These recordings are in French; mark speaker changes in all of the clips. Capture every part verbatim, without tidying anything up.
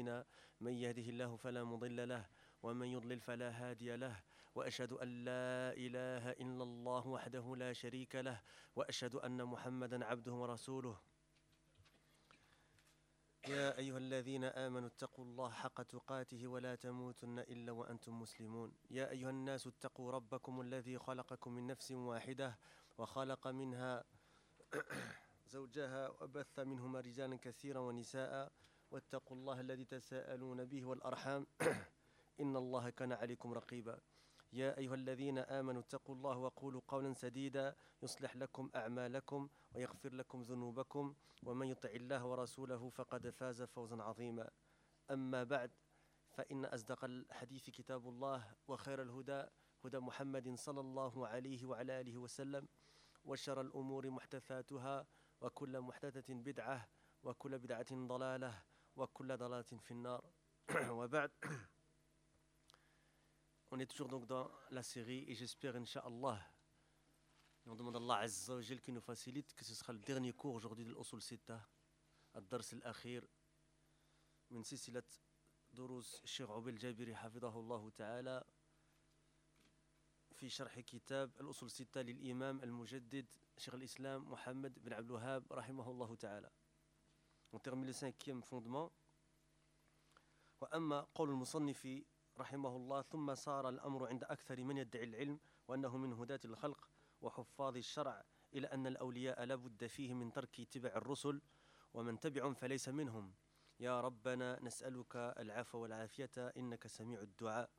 Speaker 1: أعمالنا من يهده الله فلا مضل له ومن يضلل فلا هادي له وأشهد أن لا إله إلا الله وحده لا شريك له وأشهد أن محمدا عبده ورسوله يا أيها الذين آمنوا اتقوا الله حق تقاته ولا تموتن إلا وأنتم مسلمون يا أيها الناس اتقوا ربكم الذي خلقكم من نفس واحدة وخلق منها زوجها وبث منهما رجالا كثيرا ونساء واتقوا الله الذي تساءلون به والأرحام إن الله كان عليكم رقيبا يا أيها الذين آمنوا اتقوا الله وقولوا قولا سديدا يصلح لكم أعمالكم ويغفر لكم ذنوبكم ومن يطع الله ورسوله فقد فاز فوزا عظيما أما بعد فإن أصدق الحديث كتاب الله وخير الهدى هدى محمد صلى الله عليه وعلى آله وسلم وشر الأمور محدثاتها وكل محدثة بدعة وكل بدعة ضلالة وكل ضلالة في النار وبعد. On est toujours donc dans la série et j'espère, Inch'Allah, et on demande à Allah Azza wa Jal qui nous facilite, que ce sera le dernier cours aujourd'hui de l'Usul Sitta, Ad-Dars al-Akhir, min silsilat دروس الشيخ عبيد الجابري حفظه الله تعالى في شرح كتاب الأصول الستة للإمام المجدد شيخ الإسلام محمد بن عبد الوهاب رحمه الله تعالى. On termine le cinquième fondement. وأما قول المصنف رحمه الله ثم صار الأمر عند أكثر من يدعي العلم وأنه من هداة الخلق وحفاظ الشرع إلى أن الأولياء لا بد فيه من ترك اتباع الرسل ومن تبعهم فليس منهم يا ربنا نسألك العفو والعافية إنك سميع الدعاء.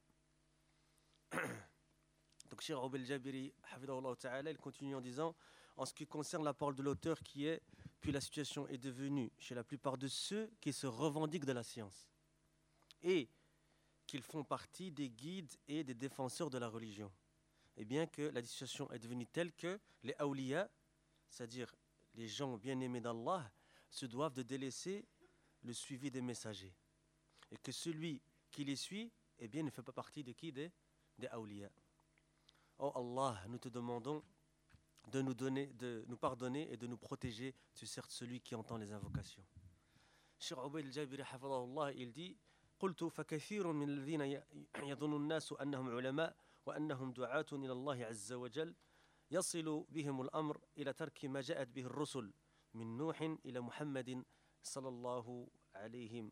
Speaker 1: Donc Cheikh Oubel Jabiri Hafidahullah Ta'ala, il continue en disant, en ce qui concerne la parole de l'auteur qui est, puis la situation est devenue chez la plupart de ceux qui se revendiquent de la science et qu'ils font partie des guides et des défenseurs de la religion, et bien que la situation est devenue telle que les awliya, c'est-à-dire les gens bien-aimés d'Allah, se doivent de délaisser le suivi des messagers, et que celui qui les suit, eh bien, ne fait pas partie de qui? Des, des awliya. Oh Allah, nous te demandons de nous donner, de nous pardonner et de nous protéger, tu es certes celui qui entend les invocations. Cheikh Ubayd al-Jabiri hafidahullah, il dit قلت فكثير من الذين يظن الناس أنهم علماء وأنهم دعاة إلى الله عز وجل يصل بهم الأمر إلى ترك ما جاءت به الرسل من نوح إلى محمد صلى الله عليه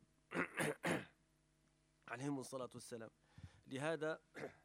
Speaker 1: عليهم الصلاة والسلام. لهذا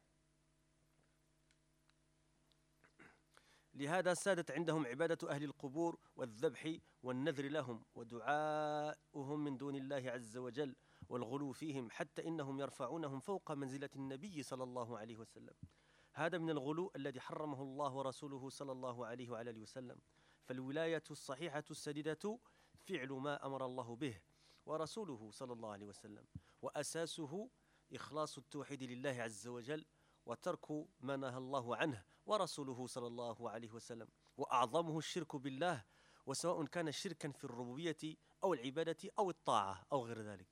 Speaker 1: لهذا سادت عندهم عبادة أهل القبور والذبح والنذر لهم ودعاؤهم من دون الله عز وجل والغلو فيهم حتى إنهم يرفعونهم فوق منزلة النبي صلى الله عليه وسلم. هذا من الغلو الذي حرمه الله ورسوله صلى الله عليه وعلى آله وسلم. فالولاية الصحيحة السديدة فعل ما أمر الله به ورسوله صلى الله عليه وسلم وأساسه إخلاص التوحيد لله عز وجل وترك ما نهى الله عنه ورسوله صلى الله عليه وسلم وأعظمه الشرك بالله وسواء كان شركا في الربوبية أو العبادة أو الطاعة أو غير ذلك.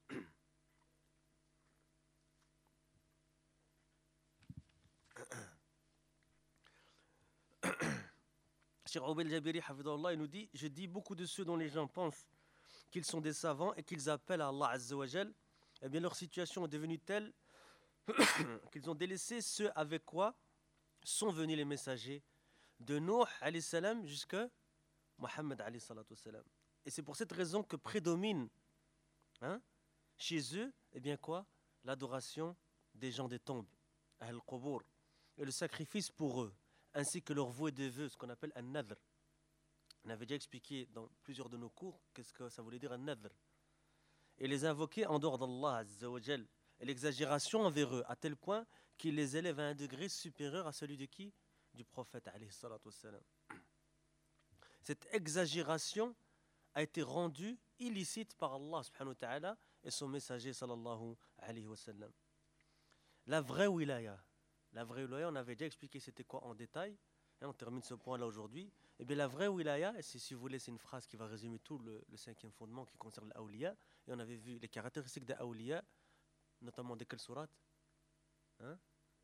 Speaker 1: Cheikh Oubel Jabiri Hafidahullah, il nous dit, je dis beaucoup de ceux dont les gens pensent qu'ils sont des savants et qu'ils appellent à Allah Azza wa Jal, eh bien leur situation est devenue telle qu'ils ont délaissé ce avec quoi sont venus les messagers de Nuh alayhi salam jusqu'à Mohammed alayhi salatu salam. Et c'est pour cette raison que prédomine hein, chez eux, eh bien quoi, l'adoration des gens des tombes, al-qubur, et le sacrifice pour eux, ainsi que leur vœu de vœux, ce qu'on appelle un nadr. On avait déjà expliqué dans plusieurs de nos cours qu'est-ce que ça voulait dire un nadr. Et les invoquer en dehors d'Allah Azza wa Jal, et l'exagération envers eux, à tel point qu'il les élève à un degré supérieur à celui de qui? Du prophète alayhi salatu wassalam. Cette exagération a été rendue illicite par Allah subhanahu wa ta'ala et son messager sallallahu alayhi wa sallam. La vraie wilaya, la vraie wilaya, on avait déjà expliqué c'était quoi en détail, et on termine ce point-là aujourd'hui. Et bien la vraie wilaya, et c'est, si vous voulez, c'est une phrase qui va résumer tout le, le cinquième fondement qui concerne l'awliya, et on avait vu les caractéristiques des awliya, notamment de quelle sourate hein?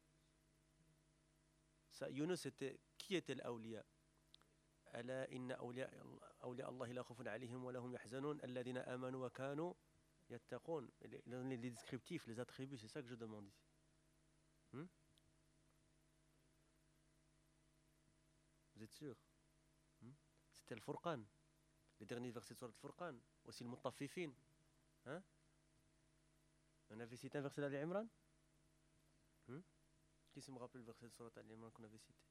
Speaker 1: Ça, Yunus, c'était qui était l'awliya? Ala inna awliya Allah la khawfun alayhim wa lahum yahzanun alladhina amanu wa kanu Yattaqoun, les, les, les descriptifs, les attributs, c'est ça que je demande ici. Hmm? Vous êtes sûr? Hmm? C'était le Furqan, les derniers versets de Surat al-Furqan, aussi le Muttaffifin. Hein? On avait cité un verset d'Ali Imran? Hmm? Qui se me rappelle le verset de Surat Ali Imran qu'on avait cité?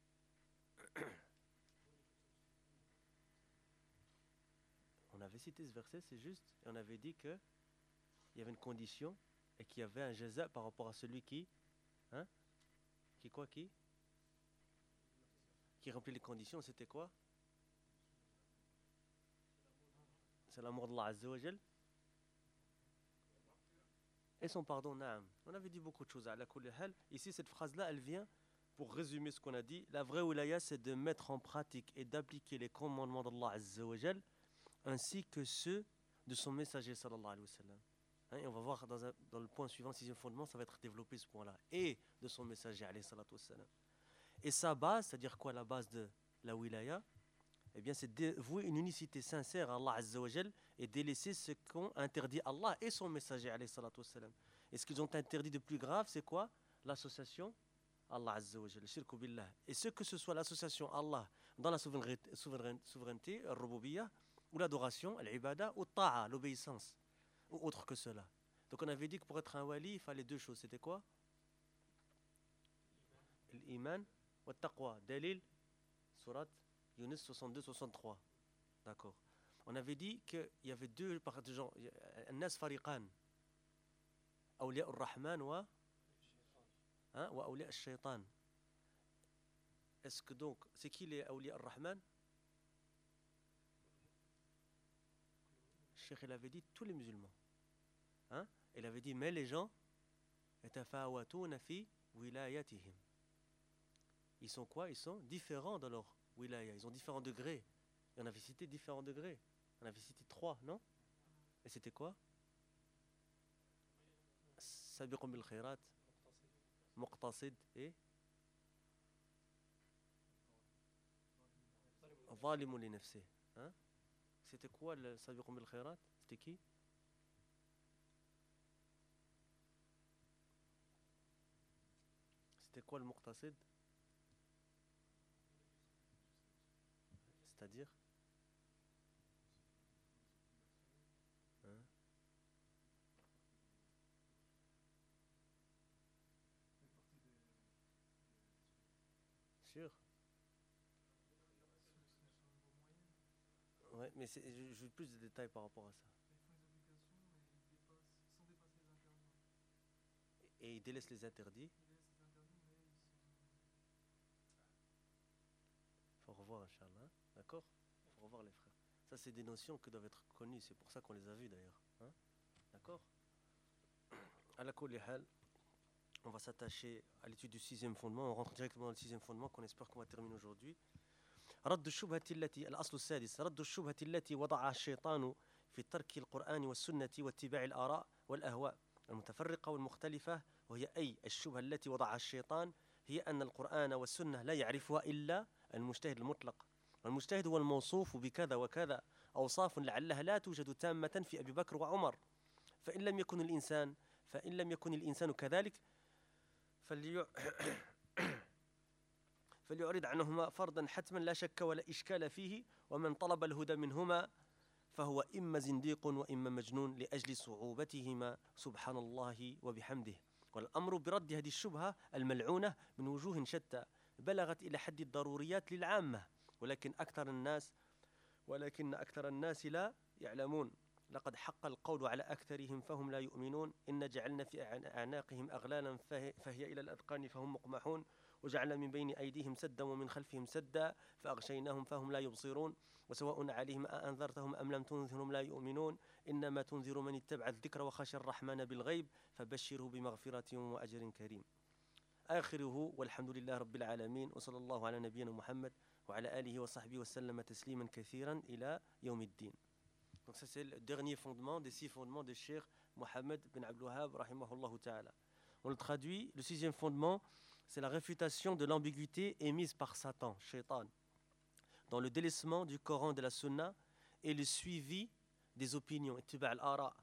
Speaker 1: On avait cité ce verset, c'est juste, et on avait dit qu'il y avait une condition et qu'il y avait un jaza par rapport à celui qui, hein, qui quoi, qui, qui remplit les conditions, c'était quoi? C'est l'amour d'Allah Azza wa Jal et son pardon, naam. On avait dit beaucoup de choses. Ala kulli hal. Ici, cette phrase-là, elle vient pour résumer ce qu'on a dit. La vraie wilaya, c'est de mettre en pratique et d'appliquer les commandements d'Allah Azza wa Jal ainsi que ceux de son messager sallallahu alayhi wa sallam. Hein, et on va voir dans, un, dans le point suivant, sixième fondement, ça va être développé ce point-là. Et de son messager alayhi salatu wa sallam. Et sa base, c'est-à-dire quoi la base de la wilaya? Eh bien, c'est de vouer une unicité sincère à Allah Azza wa Jal et délaisser ce qu'ont interdit Allah et son messager alayhi salatu wa sallam. Et ce qu'ils ont interdit de plus grave, c'est quoi? L'association Allah Azza wa Jal, shirku billah. Et ce que ce soit l'association Allah dans la souveraineté, souveraineté, souveraineté al-rububiyyah, ou l'adoration, l'ibada, ou ta'a, l'obéissance, ou autre que cela. Donc on avait dit que pour être un wali, il fallait deux choses. C'était quoi? L'iman wa taqwa. Dalil, surat Yunus soixante-deux soixante-trois. D'accord. On avait dit qu'il y avait deux parties de gens. An-nas fariqan. Awliya ar-Rahman wa, hein, wa awliya ash-shaytan. Est-ce que donc, c'est qui les awliya ar-Rahman? Cheikh, il avait dit tous les musulmans. Hein? Il avait dit, mais les gens, yatafawatuna fi wilayatihim. Ils sont quoi? Ils sont différents dans leur wilaya. Ils ont différents degrés. Et on avait cité différents degrés. On avait cité trois, non? Et c'était quoi? Sabiqun bil khairat, muqtasid et zalimun li nafsih. Hein? C'était quoi le sabiqun bil khairat? C'était qui? C'était quoi le muqtasid? C'est-à-dire? Hein? Sûr? Ouais, mais c'est- je, je veux plus de détails par rapport à ça. Et ils délaissent les interdits. Faut revoir, Inch'Allah. D'accord? Faut revoir les frères. Ça, c'est des notions qui doivent être connues. C'est pour ça qu'on les a vues d'ailleurs. Hein? D'accord? Ala kulli hal, on va s'attacher à l'étude du sixième fondement. On rentre directement dans le sixième fondement qu'on espère qu'on va terminer aujourd'hui. رد الشبهة التي الأصل السادس رد الشبهة التي وضعها الشيطان في ترك القرآن والسنة واتباع الآراء والأهواء المتفرقة والمختلفة، وهي أي الشبهة التي وضعها الشيطان هي أن القرآن والسنة لا يعرفها إلا المجتهد المطلق، والمجتهد هو الموصوف بكذا وكذا أوصاف لعلها لا توجد تامة في أبي بكر وعمر، فإن لم يكن الإنسان فإن لم يكن الإنسان كذلك فليع... فليعرض عنهما فرضا حتما لا شك ولا إشكال فيه، ومن طلب الهدى منهما فهو إما زنديق وإما مجنون لأجل صعوبتهما سبحان الله وبحمده. والأمر برد هذه الشبهة الملعونة من وجوه شتى بلغت إلى حد الضروريات للعامة، ولكن أكثر الناس ولكن أكثر الناس لا يعلمون. لقد حق القول على أكثرهم فهم لا يؤمنون. إن جعلنا في أعناقهم أغلالا فهي إلى الأذقان فهم مقمحون، وجعلنا من بين أيديهم سدا ومن خلفهم سدا فأغشيناهم فهم لا يبصرون، وسواء عليهم أأنذرتهم أم لم تنذرهم لا يؤمنون. إنما تنذر من اتبع الذكر وخشى الرحمن بالغيب فبشره بمغفرة وأجر كريم. آخره والحمد لله رب العالمين وصلى الله على نبينا محمد وعلى آله وصحبه وسلم تسليما كثيرا إلى يوم الدين. Donc ça c'est le dernier fondement des six fondements de Cheikh Mohammed bin Abdul Wahhab rahimahullah ta'ala. On le traduit, le sixième fondement, c'est la réfutation de l'ambiguïté émise par Satan, Shaitan, dans le délaissement du Coran et de la Sunna et le suivi des opinions, ittiba' al-ara,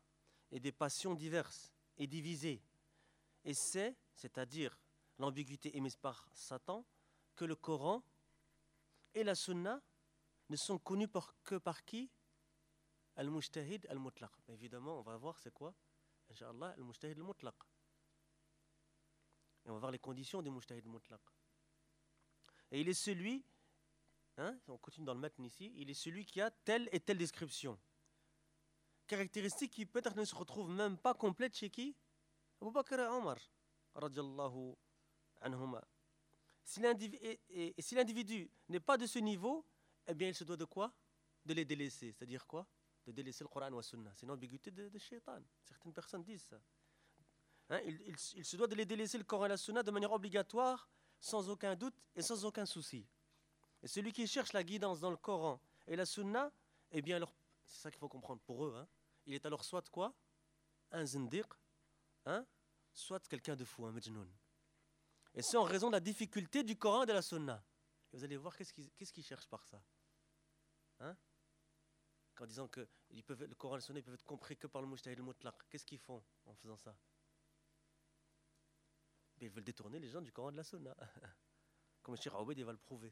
Speaker 1: et des passions diverses et divisées. Et c'est, c'est-à-dire l'ambiguïté émise par Satan, que le Coran et la Sunna ne sont connus par, que par qui? Al-Mujtahid al-Mutlaq. Évidemment, on va voir c'est quoi, Inch'Allah, Al-Mujtahid al-Mutlaq. Et on va voir les conditions du Mujtahid al-Mutlaq. Et il est celui, hein, on continue dans le matn ici, il est celui qui a telle et telle description. Caractéristique qui peut-être ne se retrouve même pas complète chez qui? Abu Bakr et Omar, radiyallahu anhuma. Si l'individu, et, et, et si l'individu n'est pas de ce niveau, eh bien il se doit de quoi? De les délaisser. C'est-à-dire quoi? De délaisser le Coran ou la Sunna. C'est une ambiguïté de, de shaitan. Certaines personnes disent ça. Hein, il, il, il se doit de les délaisser le Coran et la Sunna de manière obligatoire, sans aucun doute et sans aucun souci. Et celui qui cherche la guidance dans le Coran et la Sunna, eh bien alors, c'est ça qu'il faut comprendre pour eux, hein, il est alors soit quoi? Un zindiq, hein, soit quelqu'un de fou, un majnoun. Et c'est en raison de la difficulté du Coran et de la Sunna. Et vous allez voir qu'est-ce qu'ils, qu'est-ce qu'ils cherchent par ça. Hein? En disant que ils peuvent, le Coran et la Sunna peuvent être compris que par le Mujtahid al-Mutlaq. Qu'est-ce qu'ils font en faisant ça? Mais ils veulent détourner les gens du Coran et de la Sunna. Comme le Cheikh Aoubed va le prouver.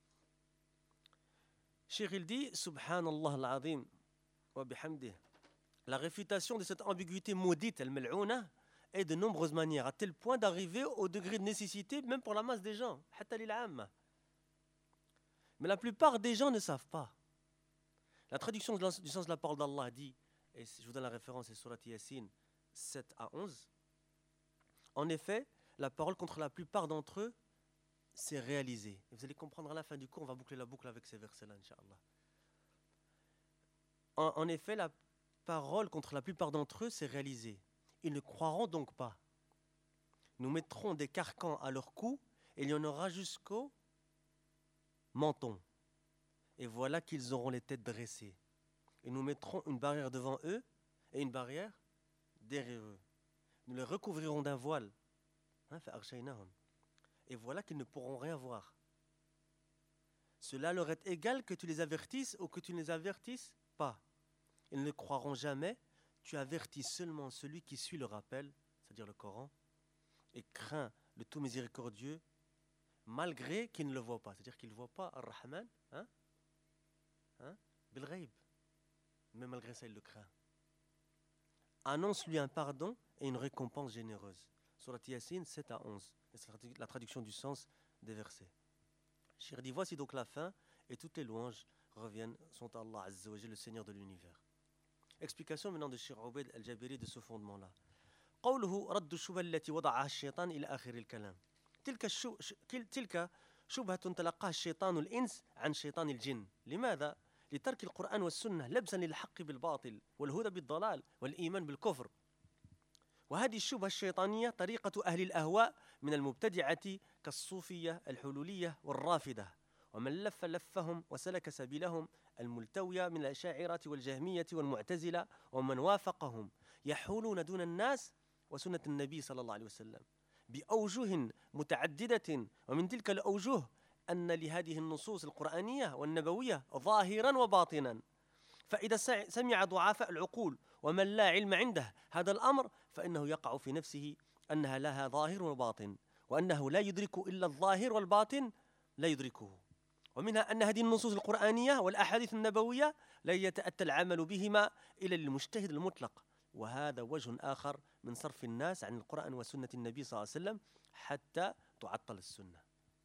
Speaker 1: Cheikh il dit, Subhanallah al-Azim wa bihamdih. La réfutation de cette ambiguïté maudite, al-mal'ouna, est de nombreuses manières, à tel point d'arriver au degré de nécessité, même pour la masse des gens. Mais la plupart des gens ne savent pas. La traduction du sens de la parole d'Allah dit, et je vous donne la référence, c'est Surat Yasin sept à onze. En effet, la parole contre la plupart d'entre eux s'est réalisée. Et vous allez comprendre à la fin du cours, on va boucler la boucle avec ces versets-là, Inch'Allah. En, en effet, la parole contre la plupart d'entre eux s'est réalisée. Ils ne croiront donc pas. Nous mettrons des carcans à leur cou et il y en aura jusqu'au menton. Et voilà qu'ils auront les têtes dressées. Et nous mettrons une barrière devant eux et une barrière derrière eux. Nous les recouvrirons d'un voile. Et voilà qu'ils ne pourront rien voir. Cela leur est égal que tu les avertisses ou que tu ne les avertisses pas. Ils ne croiront jamais. Tu avertis seulement celui qui suit le rappel, c'est-à-dire le Coran, et craint le tout miséricordieux, malgré qu'il ne le voit pas. C'est-à-dire qu'il ne voit pas Ar-Rahman, hein, hein, bil ghaib. Mais malgré ça, il le craint. Annonce-lui un pardon et une récompense généreuse. Surat Yasin sept à onze. C'est la traduction du sens des versets. Cheikh dit, voici donc la fin, et toutes les louanges reviennent, sont à Allah Azza wa Jalla, le Seigneur de l'univers. Explication maintenant de Cheikh Aoubed al-Jabiri de ce fondement-là. قوله رد الشبهة التي وضعها الشيطان إلى آخر الكلام. تلك الشو... تلك شبهة تلقاها الشيطان الإنس عن شيطان الجن. لماذا؟ لترك القرآن والسنة لبسا للحق بالباطل والهدى بالضلال والإيمان بالكفر. وهذه الشبهة الشيطانية طريقة أهل الأهواء من المبتدعة كالصوفية الحلولية والرافدة. ومن لف لفهم وسلك سبيلهم الملتوية من الأشاعرة والجهمية والمعتزلة ومن وافقهم يحولون دون الناس وسنة النبي صلى الله عليه وسلم بأوجه متعددة. ومن تلك الأوجه أن لهذه النصوص القرآنية والنبوية ظاهرا وباطنا. فإذا سمع ضعفاء العقول ومن لا علم عنده هذا الأمر فإنه يقع في نفسه أنها لها ظاهر وباطن وأنه لا يدرك إلا الظاهر والباطن لا يدركه. ومنها أن هذه النصوص القرآنية والأحاديث النبوية لا يتأتى العمل بهما إلا للمجتهد المطلق. وهذا وجه آخر من صرف الناس عن القرآن وسنة النبي صلى الله عليه وسلم حتى تعطل السنة.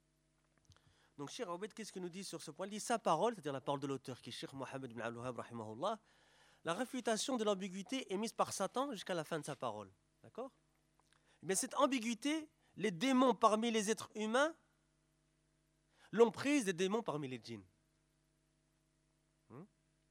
Speaker 1: Donc Cheikh Aoubed, qu'est-ce qu'il nous dit sur ce point? Il dit sa parole, c'est-à-dire la parole de l'auteur qui est Cheikh Mohammed ibn Abdul Wahhab rahimahullah, la réfutation de l'ambiguïté émise par Satan jusqu'à la fin de sa parole. D'accord? Mais cette ambiguïté, les démons parmi les êtres humains l'ont prise des démons parmi les djinns. Hmm?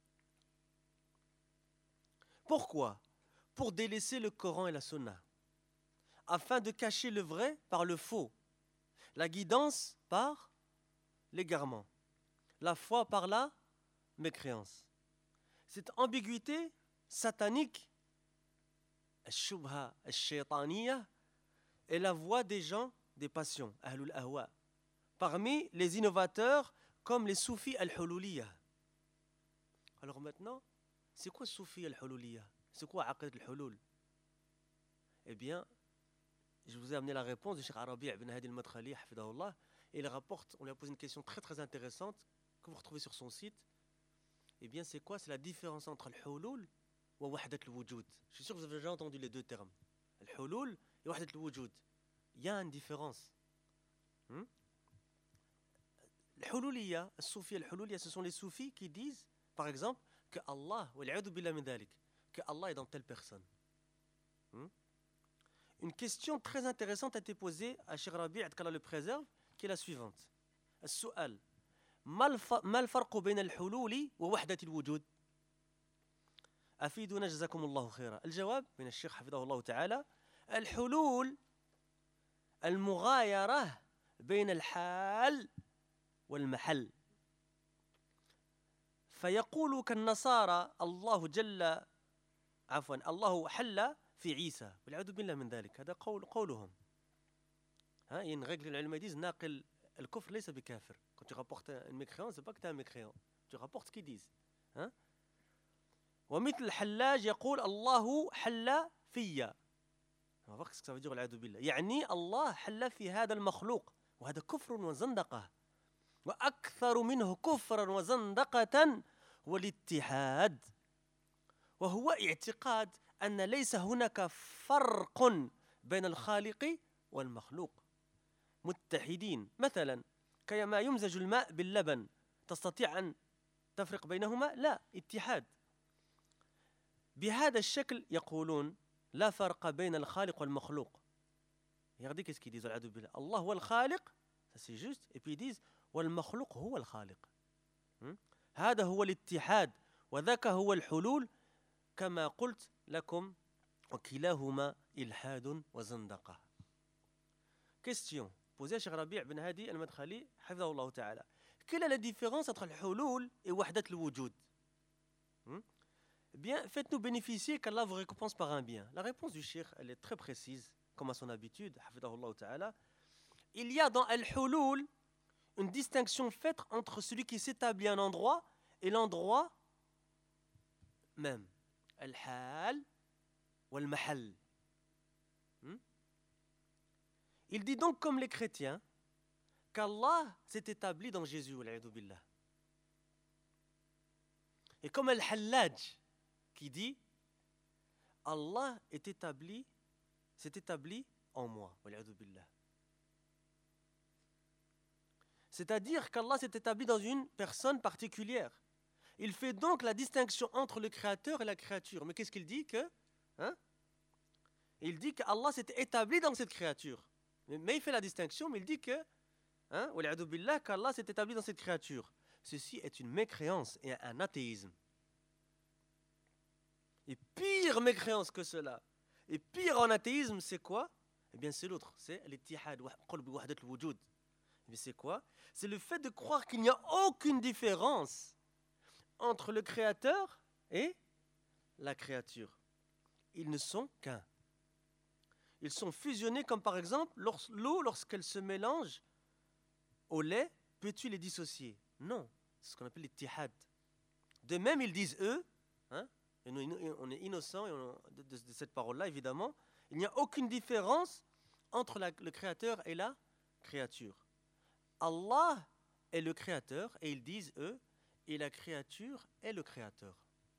Speaker 1: Pourquoi? Pour délaisser le Coran et la Sunna, afin de cacher le vrai par le faux, la guidance par l'égarement, la foi par la mécréance. Cette ambiguïté satanique, al-shubha al-shaytaniyya, est la voie des gens des passions, ahlul ahwa, parmi les innovateurs comme les soufis al-hululiyya. Alors maintenant, c'est quoi soufis al-hululiyya? C'est quoi Aqid al-Hulul? Eh bien, je vous ai amené la réponse de Cheikh Arabi' ibn Hadi al-Madkhali, hafidahullah, et il rapporte, on lui a posé une question très très intéressante que vous retrouvez sur son site. Eh bien, c'est quoi? C'est la différence entre al-Hulul et Wahdat al-Wujud. Je suis sûr que vous avez déjà entendu les deux termes. Al-Hulul et Wahdat al-Wujud. Il y a une différence. Hmm? Al-Hululiyya, al-Soufiyya, al-Hululiyya, ce sont les soufis qui disent, par exemple, que Allah, wal'iyadu billah min dhalik, que Allah est dans telle personne. Hmm? Une question très intéressante a été posée à Cheikh Rabi' qu'Allah le préserve, qui est la suivante. السؤال ما الفرق بين الحلول ووحدة الوجود؟ أفيدونا جزاكم الله خيرا. الجواب من الشيخ حفظه الله تعالى: الحلول المغايرة بين الحال والمحل. فيقول كالنصارى الله جل عفوا الله حل في عيسى والعياذ بالله من ذلك. هذا قول قولهم. ها une règle العلماء disent ناقل الكفر ليس بكافر. Quand tu rapportes une mécréance, c'est pas que tu es un mécréant. Tu rapportes ce qu'ils disent. Hein? ومثل الحلاج يقول الله حل فيا. On va voir ce que ça veut dire والعياذ بالله. يعني الله حل في هذا المخلوق وهذا كفر وزندقة. وأكثر منه كفرا وزندقة والاتحاد وهو اعتقاد أن ليس هناك فرق بين الخالق والمخلوق متحدين. مثلا كما يمزج الماء باللبن تستطيع أن تفرق بينهما؟ لا، اتحاد. بهذا الشكل يقولون لا فرق بين الخالق والمخلوق. Regardez qu'est-ce qu'ils disent والعياذ بالله. Allah هو الخالق, ça c'est juste, et puis ils disent والمخلوق هو الخالق. هذا هو الاتحاد وذاك هو الحلول كما قلت لكم وكلاهما إلحاد وزندقة. Question posée à Cheikh Rabi' ibn Hadi al-Madkhali, hafidahullah ta'ala. Quelle est la différence entre le hulul et wahdat al-wujud? Hmm? Eh bien, faites-nous bénéficier qu'Allah vous récompense par un bien. La réponse du Cheikh, elle est très précise, comme à son habitude, hafidahullah ta'ala. Il y a dans al-hulul une distinction faite entre celui qui s'établit à un endroit et l'endroit même. Al-hal wal-mahal. Hmm? Il dit donc comme les chrétiens qu'Allah s'est établi dans Jésus, wal'iyadu billah. Et comme Al-Hallaj qui dit Allah est établi, s'est établi en moi, wal'iyadu billah. C'est-à-dire qu'Allah s'est établi dans une personne particulière. Il fait donc la distinction entre le créateur et la créature. Mais qu'est-ce qu'il dit que, hein? Il dit qu'Allah s'est établi dans cette créature. Mais, mais il fait la distinction, mais il dit que, hein, wal'iyadu billah, qu'Allah s'est établi dans cette créature. Ceci est une mécréance et un athéisme. Et pire mécréance que cela, et pire en athéisme, c'est quoi? Eh bien, c'est l'autre, c'est l'ittihad, wahdat al-wujud. Mais c'est quoi? C'est le fait de croire qu'il n'y a aucune différence entre le créateur et la créature. Ils ne sont qu'un. Ils sont fusionnés comme par exemple l'eau lorsqu'elle se mélange au lait, peux-tu les dissocier? Non, c'est ce qu'on appelle l'ittihad. De même, ils disent eux, hein, et nous, on est innocents de, de, de cette parole-là évidemment, il n'y a aucune différence entre la, le créateur et la créature. Allah est le créateur et ils disent eux, et la créature est le créateur.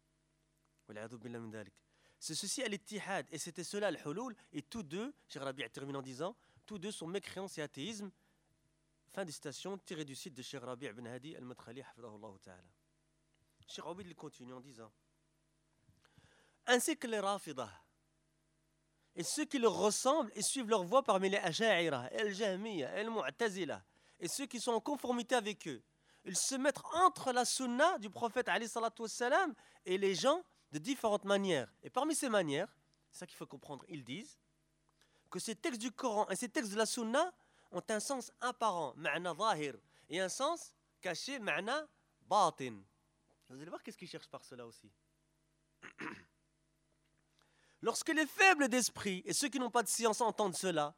Speaker 1: C'est ceci à l'ittihad, et c'était cela le hulul, et tous deux, Cheikh Rabi' termine en disant, tous deux sont mécréance et athéisme. Fin de citation tirée du site de Cheikh Rabi' ibn Hadi al-Madkhali, hafidahullah ta'ala. Cheikh Rabi' il continue en disant, ainsi que les Rafidah, et ceux qui leur ressemblent et suivent leur voie parmi les Asha'ira, al-Jahmiya, al-Mu'tazila, et ceux qui sont en conformité avec eux, ils se mettent entre la sunna du prophète alayhi salatu wassalam et les gens de différentes manières. Et parmi ces manières, c'est ça qu'il faut comprendre, ils disent que ces textes du Coran et ces textes de la sunna ont un sens apparent, ma'na zahir, et un sens caché, ma'na batin. Vous allez voir qu'est-ce qu'ils cherchent par cela aussi. Lorsque les faibles d'esprit et ceux qui n'ont pas de science entendent cela,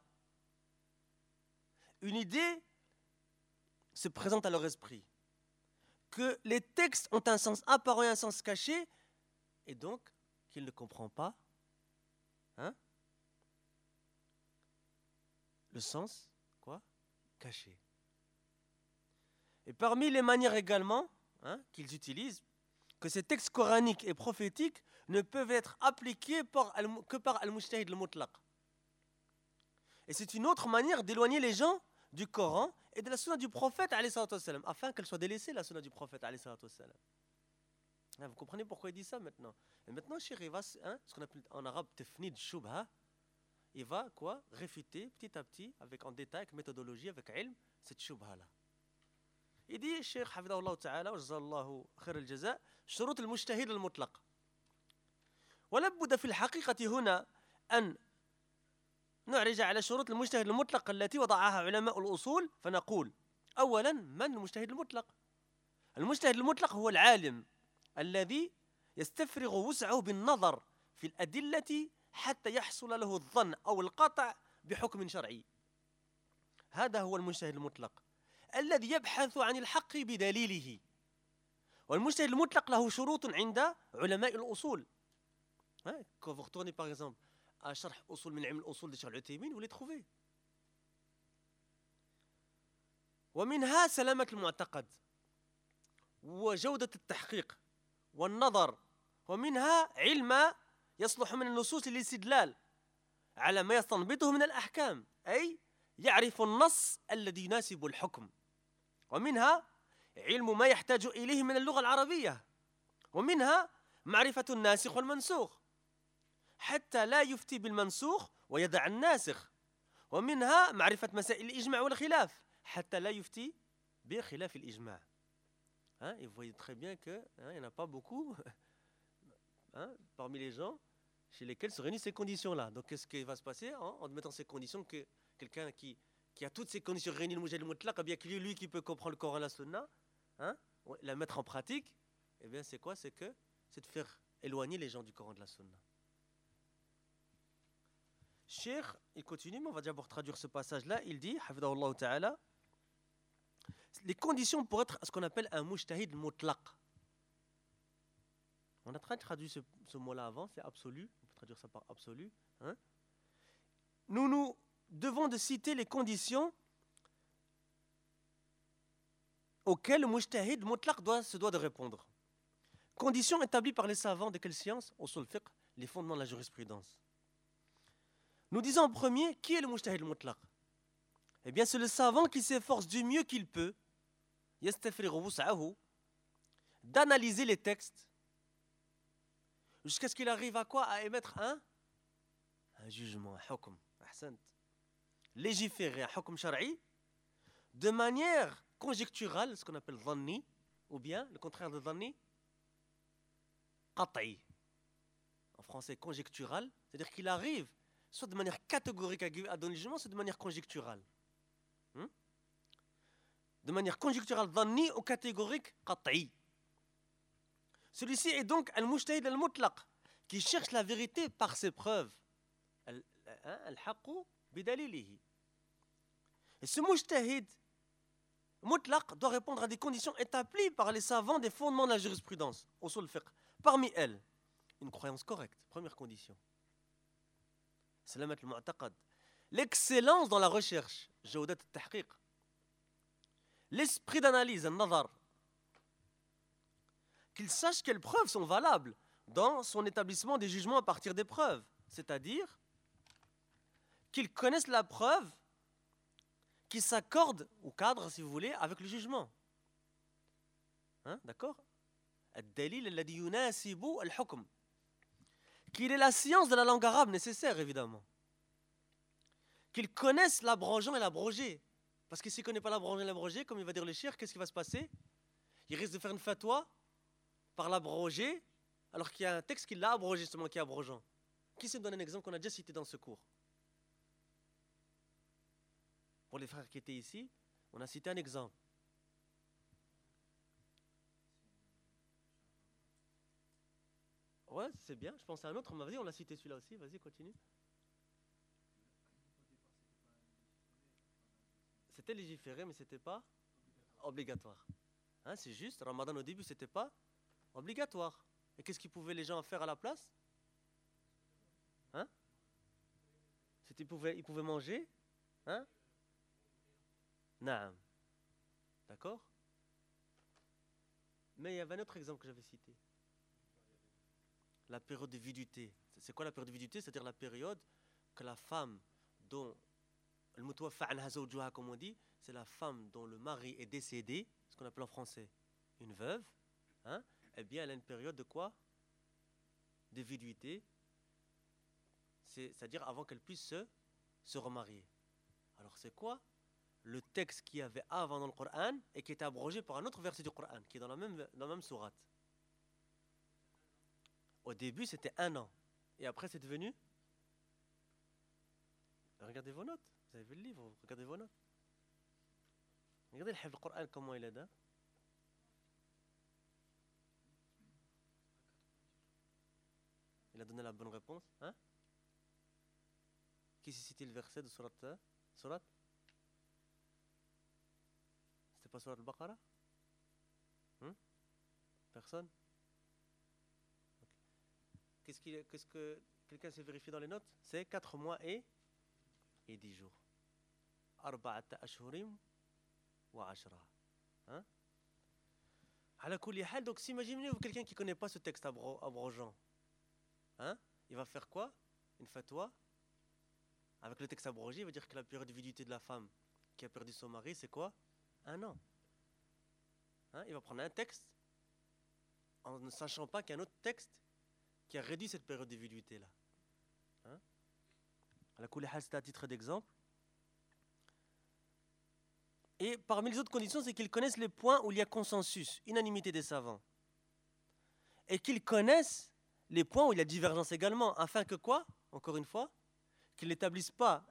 Speaker 1: une idée se présente à leur esprit, que les textes ont un sens apparent et un sens caché, et donc qu'il ne comprend pas, hein, le sens, quoi, caché. Et parmi les manières également, hein, qu'ils utilisent, que ces textes coraniques et prophétiques ne peuvent être appliqués par, que par al-mujtahid al-mutlaq. Et c'est une autre manière d'éloigner les gens du Coran et de la sunna du prophète, afin qu'elle soit délaissée, la sunna du prophète. Vous comprenez pourquoi il dit ça maintenant? Et maintenant, Cheikh, il va, hein, ce qu'on appelle en arabe tafnid shubha, il va quoi, réfuter petit à petit, avec en détail, avec méthodologie, avec ilm, cette shubha-là. Il dit, Cheikh Hafidahullah Ta'ala, wa jazallahu khair al-jaza, shurut al-mujtahid al-mutlaq. ولا بد في الحقيقة هنا أن نعرج على شروط المجتهد المطلق التي وضعها علماء الأصول فنقول أولا من المجتهد المطلق؟ المجتهد المطلق هو العالم الذي يستفرغ وسعه بالنظر في الأدلة حتى يحصل له الظن أو القطع بحكم شرعي. هذا هو المجتهد المطلق الذي يبحث عن الحق بدليله. والمجتهد المطلق له شروط عند علماء الأصول. Quand vous retournez par exemple à Sharh Usul min Ilm al-Usul de Cheikh Al-Uthaymin, vous les trouvez. ومنها سلامة المعتقد وجودة التحقيق والنظر، ومنها علم يصلح من النصوص للاستدلال على ما يستنبطه من الأحكام، أي يعرف النص الذي يناسب الحكم. ومنها علم ما يحتاج إليه من اللغة العربية، ومنها معرفة الناسخ والمنسوخ حتى لا يفتي بالمنسوخ ويدع الناسخ، ومنها معرفة مسائل الإجماع والخلاف حتى لا يفتي بخلاف الإجماع. Hein, et vous voyez très bien qu'il hein, n'y en a pas beaucoup hein, parmi les gens chez lesquels se réunissent ces conditions-là. Donc qu'est-ce qui va se passer hein, en mettant ces conditions que quelqu'un qui, qui a toutes ces conditions réunies, le mujahid al-mutlaq, eh bien que lui qui peut comprendre le Coran et la Sunna, hein, la mettre en pratique, eh bien c'est quoi? C'est que c'est de faire éloigner les gens du Coran et de la Sunna. Cheikh, il continue, mais on va d'abord traduire ce passage-là. Il dit, hafidahullah ta'ala, les conditions pour être ce qu'on appelle un mujtahid mutlaq. On a traduit ce, ce mot-là avant, c'est absolu. On peut traduire ça par absolu. Hein? Nous nous devons de citer les conditions auxquelles le mujtahid mutlaq doit, se doit de répondre. Conditions établies par les savants de quelle science? Usul fiqh, les fondements de la jurisprudence. Nous disons en premier, qui est le mujtahid mutlaq? Eh bien, c'est le savant qui s'efforce du mieux qu'il peut d'analyser les textes jusqu'à ce qu'il arrive à quoi? À émettre un, un jugement, un hukm, légiférer, un hukm shar'i, de manière conjecturale, ce qu'on appelle dhanni, ou bien le contraire de dhanni, qat'i. En français, conjectural, c'est-à-dire qu'il arrive soit de manière catégorique à donner le jugement, soit de manière conjecturale. Hmm? De manière conjecturale dhanni ou catégorique qat'i. Celui-ci est donc al-mujtahid al-mutlaq, qui cherche la vérité par ses preuves. Al-haqqu bidalilihi. Et ce mujtahid mutlaq doit répondre à des conditions établies par les savants des fondements de la jurisprudence, usul fiqh. Parmi elles, une croyance correcte, première condition. Salamat al-mu'taqad. L'excellence dans la recherche, jawdat al-tahqiq. L'esprit d'analyse, al-nazar. Qu'il sache quelles preuves sont valables dans son établissement des jugements à partir des preuves. C'est-à-dire qu'il connaisse la preuve qui s'accorde au cadre, si vous voulez, avec le jugement. Hein, d'accord? Al-dalil alladhi yunasibu al-hukm. Qu'il ait la science de la langue arabe nécessaire, évidemment. Qu'il connaisse l'abrogant et l'abrogé. Parce que s'il ne connaît pas l'abrogant et l'abrogé, comme il va dire le cheikh, qu'est-ce qui va se passer? Il risque de faire une fatwa par l'abrogé, alors qu'il y a un texte qui l'a abrogé, justement, qui est abrogeant. Qui se donne un exemple qu'on a déjà cité dans ce cours? Pour les frères qui étaient ici, on a cité un exemple. Ouais, c'est bien, je pense à un autre, mais vas-y, on l'a cité celui-là aussi, vas-y, continue. C'était légiféré, mais c'était pas obligatoire. Hein, c'est juste, Ramadan au début, c'était pas obligatoire. Et qu'est-ce qu'ils pouvaient les gens faire à la place? ils pouvaient, ils pouvaient manger, hein? Naam. D'accord? Mais il y avait un autre exemple que j'avais cité. La période de viduité. C'est quoi la période de viduité? C'est-à-dire la période que la femme dont le mutawaffa anha zawjuha, comme on dit, c'est la femme dont le mari est décédé, ce qu'on appelle en français une veuve, hein? Eh bien, elle a une période de quoi? De viduité. C'est-à-dire avant qu'elle puisse se, se remarier. Alors c'est quoi le texte qu'il y avait avant dans le Coran et qui était abrogé par un autre verset du Coran qui est dans la même, dans la même sourate. Au début c'était un an et après c'est devenu. Regardez vos notes, vous avez vu le livre, regardez vos notes. Regardez le Coran comment il est là. Il a donné la bonne réponse, hein? Qui s'est cité le verset de Surat Surat? C'était pas Surat al-Baqarah? hmm? Personne? Okay. Qu'est-ce, qu'il, qu'est-ce que quelqu'un s'est vérifié dans les notes? C'est quatre mois et, et dix jours. Arba'ata ashhurim wa ashra. Hein? Ala kulli hal, donc imaginez-vous quelqu'un qui ne connaît pas ce texte abro- abrogeant. Hein? Il va faire quoi? Une fatwa? Avec le texte abrogé, il veut dire que la période de viduité de la femme qui a perdu son mari, c'est quoi? Un an. Hein? Il va prendre un texte en ne sachant pas qu'il y a un autre texte qui a réduit cette période de viduité-là. Hein? La Kouléha, c'était à titre d'exemple. Et parmi les autres conditions, c'est qu'ils connaissent les points où il y a consensus, unanimité des savants. Et qu'ils connaissent les points où il y a divergence également, afin que quoi? Encore une fois, qu'ils n'établissent pas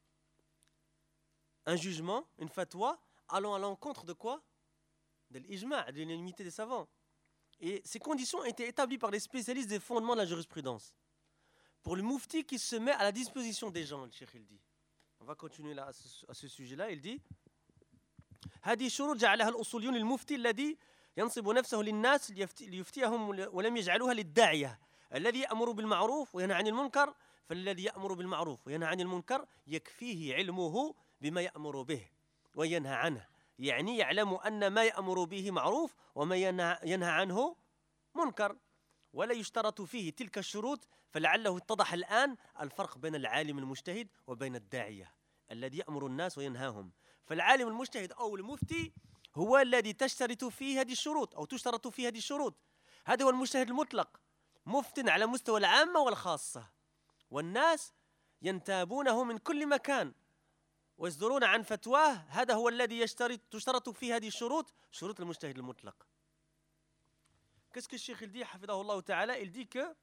Speaker 1: un jugement, une fatwa, allant à l'encontre de quoi? De l'ijma', de l'unanimité des savants. Et ces conditions ont été établies par les spécialistes des fondements de la jurisprudence. Pour le mufti qui se met à la disposition des gens, le cheikh il dit. On va continuer là à ce, à ce sujet-là, il dit هذه شروط جعلها الأصوليون للمفتي الذي ينصب نفسه للناس ليفتيهم ولم يجعلوها للداعية الذي يأمر بالمعروف وينهى عن المنكر فالذي يأمر بالمعروف وينهى عن المنكر يكفيه علمه بما يأمر به وينهى عنه يعني يعلم أن ما يأمر به معروف وما ينهى عنه منكر ولا يشترط فيه تلك الشروط فلعله اتضح الآن الفرق بين العالم المجتهد وبين الداعية الذي يأمر الناس وينهاهم فالعالم المجتهد أو المفتي هو الذي تشترط فيه هذه الشروط أو تشترط فيه هذه الشروط هذا هو المجتهد المطلق مفت على مستوى العامة والخاصة والناس ينتابونه من كل مكان ويصدرون عن فتواه هذا هو الذي يشترط تشترط فيه هذه الشروط شروط المجتهد المطلق. Qu'est-ce que le cheikh il dit, hafidahullah ta'ala? Il dit que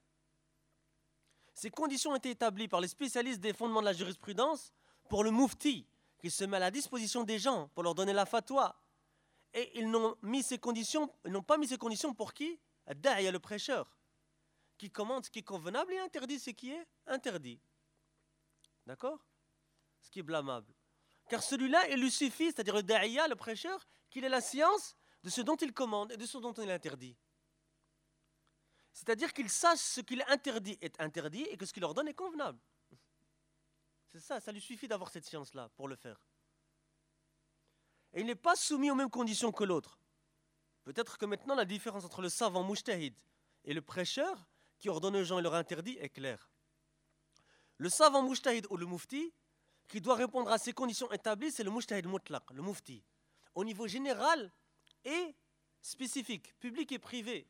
Speaker 1: ces conditions ont été établies par les spécialistes des fondements de la jurisprudence pour le mufti qui se met à la disposition des gens pour leur donner la fatwa. Et ils n'ont mis ces conditions, ils n'ont pas mis ces conditions pour qui? Ad-da'iya, le prêcheur, qui commande ce qui est convenable et interdit ce qui est interdit. D'accord? Ce qui est blâmable. Car celui-là, il lui suffit, c'est-à-dire le da'iya, le prêcheur, qu'il ait la science de ce dont il commande et de ce dont il interdit. C'est-à-dire qu'il sache ce qu'il interdit est interdit et que ce qu'il ordonne est convenable. C'est ça, ça lui suffit d'avoir cette science-là pour le faire. Et il n'est pas soumis aux mêmes conditions que l'autre. Peut-être que maintenant la différence entre le savant mujtahid et le prêcheur qui ordonne aux gens et leur interdit est claire. Le savant mujtahid ou le mufti qui doit répondre à ces conditions établies, c'est le mujtahid mutlaq, le mufti. Au niveau général et spécifique, public et privé.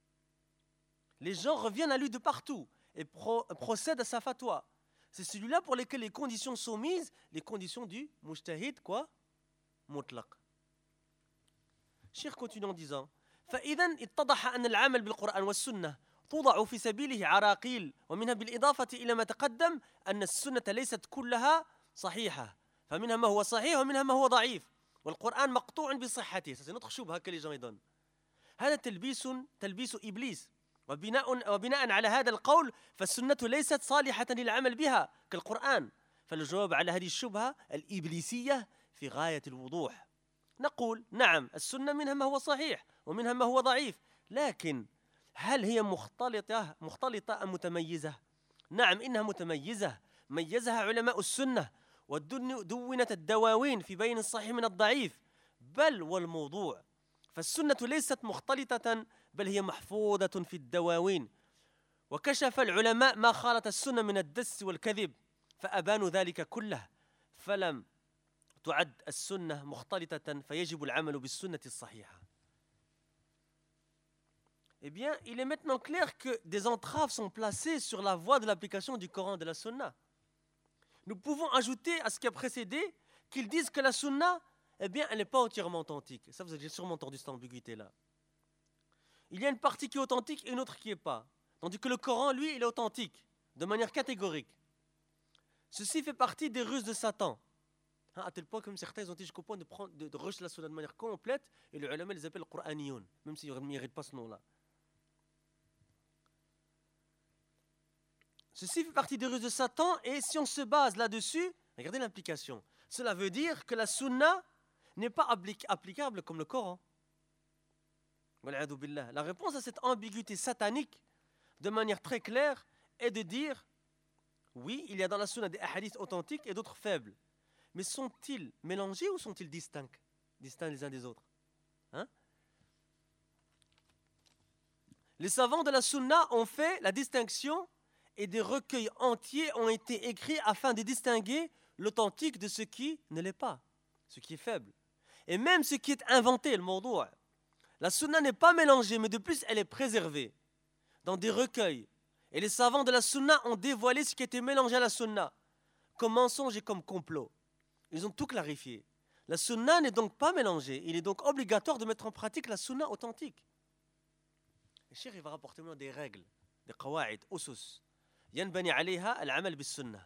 Speaker 1: Les gens reviennent à lui de partout et pro- procèdent à sa fatwa. C'est celui-là pour lequel les conditions sont mises, les conditions du mujtahid, quoi? Mutlaq. Cheikh continue en disant فإذا اتضح أن العمل بالقرآن والسنة توضع في سبيله عراقيل ومنها بالإضافة إلى ما تقدم أن السنة ليست كلها صحيحة فمنها ما هو صحيح ومنها ما هو ضعيف والقرآن مقطوع بصحته. Ça c'est notre شبهة que les gens donnent. هذا تلبيس تلبيس إبليس وبناء وبناء على هذا القول فالسنة ليست صالحة للعمل بها كالقرآن. فالجواب على هذه الشبهة الإبليسية في غاية الوضوح. نقول نعم السنة منها ما هو صحيح ومنها ما هو ضعيف لكن هل هي مختلطة مختلطة أم متميزة؟ نعم إنها متميزة ميزها علماء السنة ودونت الدواوين في بين الصحيح من الضعيف بل والموضوع فالسنة ليست مختلطة بل هي محفوظة في الدواوين وكشف العلماء ما خالط السنة من الدس والكذب فأبانوا ذلك كله فلم تعد السنة مختلطة فيجب العمل بالسنة الصحيحة. Eh bien, il est maintenant clair que des entraves sont placées sur la voie de l'application du Coran et de la Sunna. Nous pouvons ajouter à ce qui a précédé qu'ils disent que la Sunna, eh bien, elle n'est pas entièrement authentique. Ça, vous avez sûrement entendu cette ambiguïté-là. Il y a une partie qui est authentique et une autre qui n'est pas. Tandis que le Coran, lui, il est authentique, de manière catégorique. Ceci fait partie des ruses de Satan. Hein, à tel point que certains ont été jusqu'au point de, prendre, de, de rejeter la Sunna de manière complète, et les ulama les appellent Qur'aniyoun, même s'ils ne méritent pas ce nom-là. Ceci fait partie des ruses de Satan, et si on se base là-dessus, regardez l'implication. Cela veut dire que la Sunna n'est pas applic- applicable comme le Coran. La réponse à cette ambiguïté satanique, de manière très claire, est de dire oui, il y a dans la Sunna des hadiths authentiques et d'autres faibles. Mais sont-ils mélangés ou sont-ils distincts, distincts les uns des autres? Hein? Les savants de la Sunna ont fait la distinction et des recueils entiers ont été écrits afin de distinguer l'authentique de ce qui ne l'est pas, ce qui est faible. Et même ce qui est inventé, le mawdou'. La Sunna n'est pas mélangée, mais de plus elle est préservée dans des recueils. Et les savants de la Sunna ont dévoilé ce qui était mélangé à la Sunna, comme mensonge et comme complot. Ils ont tout clarifié. La Sunna n'est donc pas mélangée. Il est donc obligatoire de mettre en pratique la Sunna authentique. Le cheikh il va rapporter maintenant des règles, des qawa'id, usus. ينبني عليها العمل بالسنة.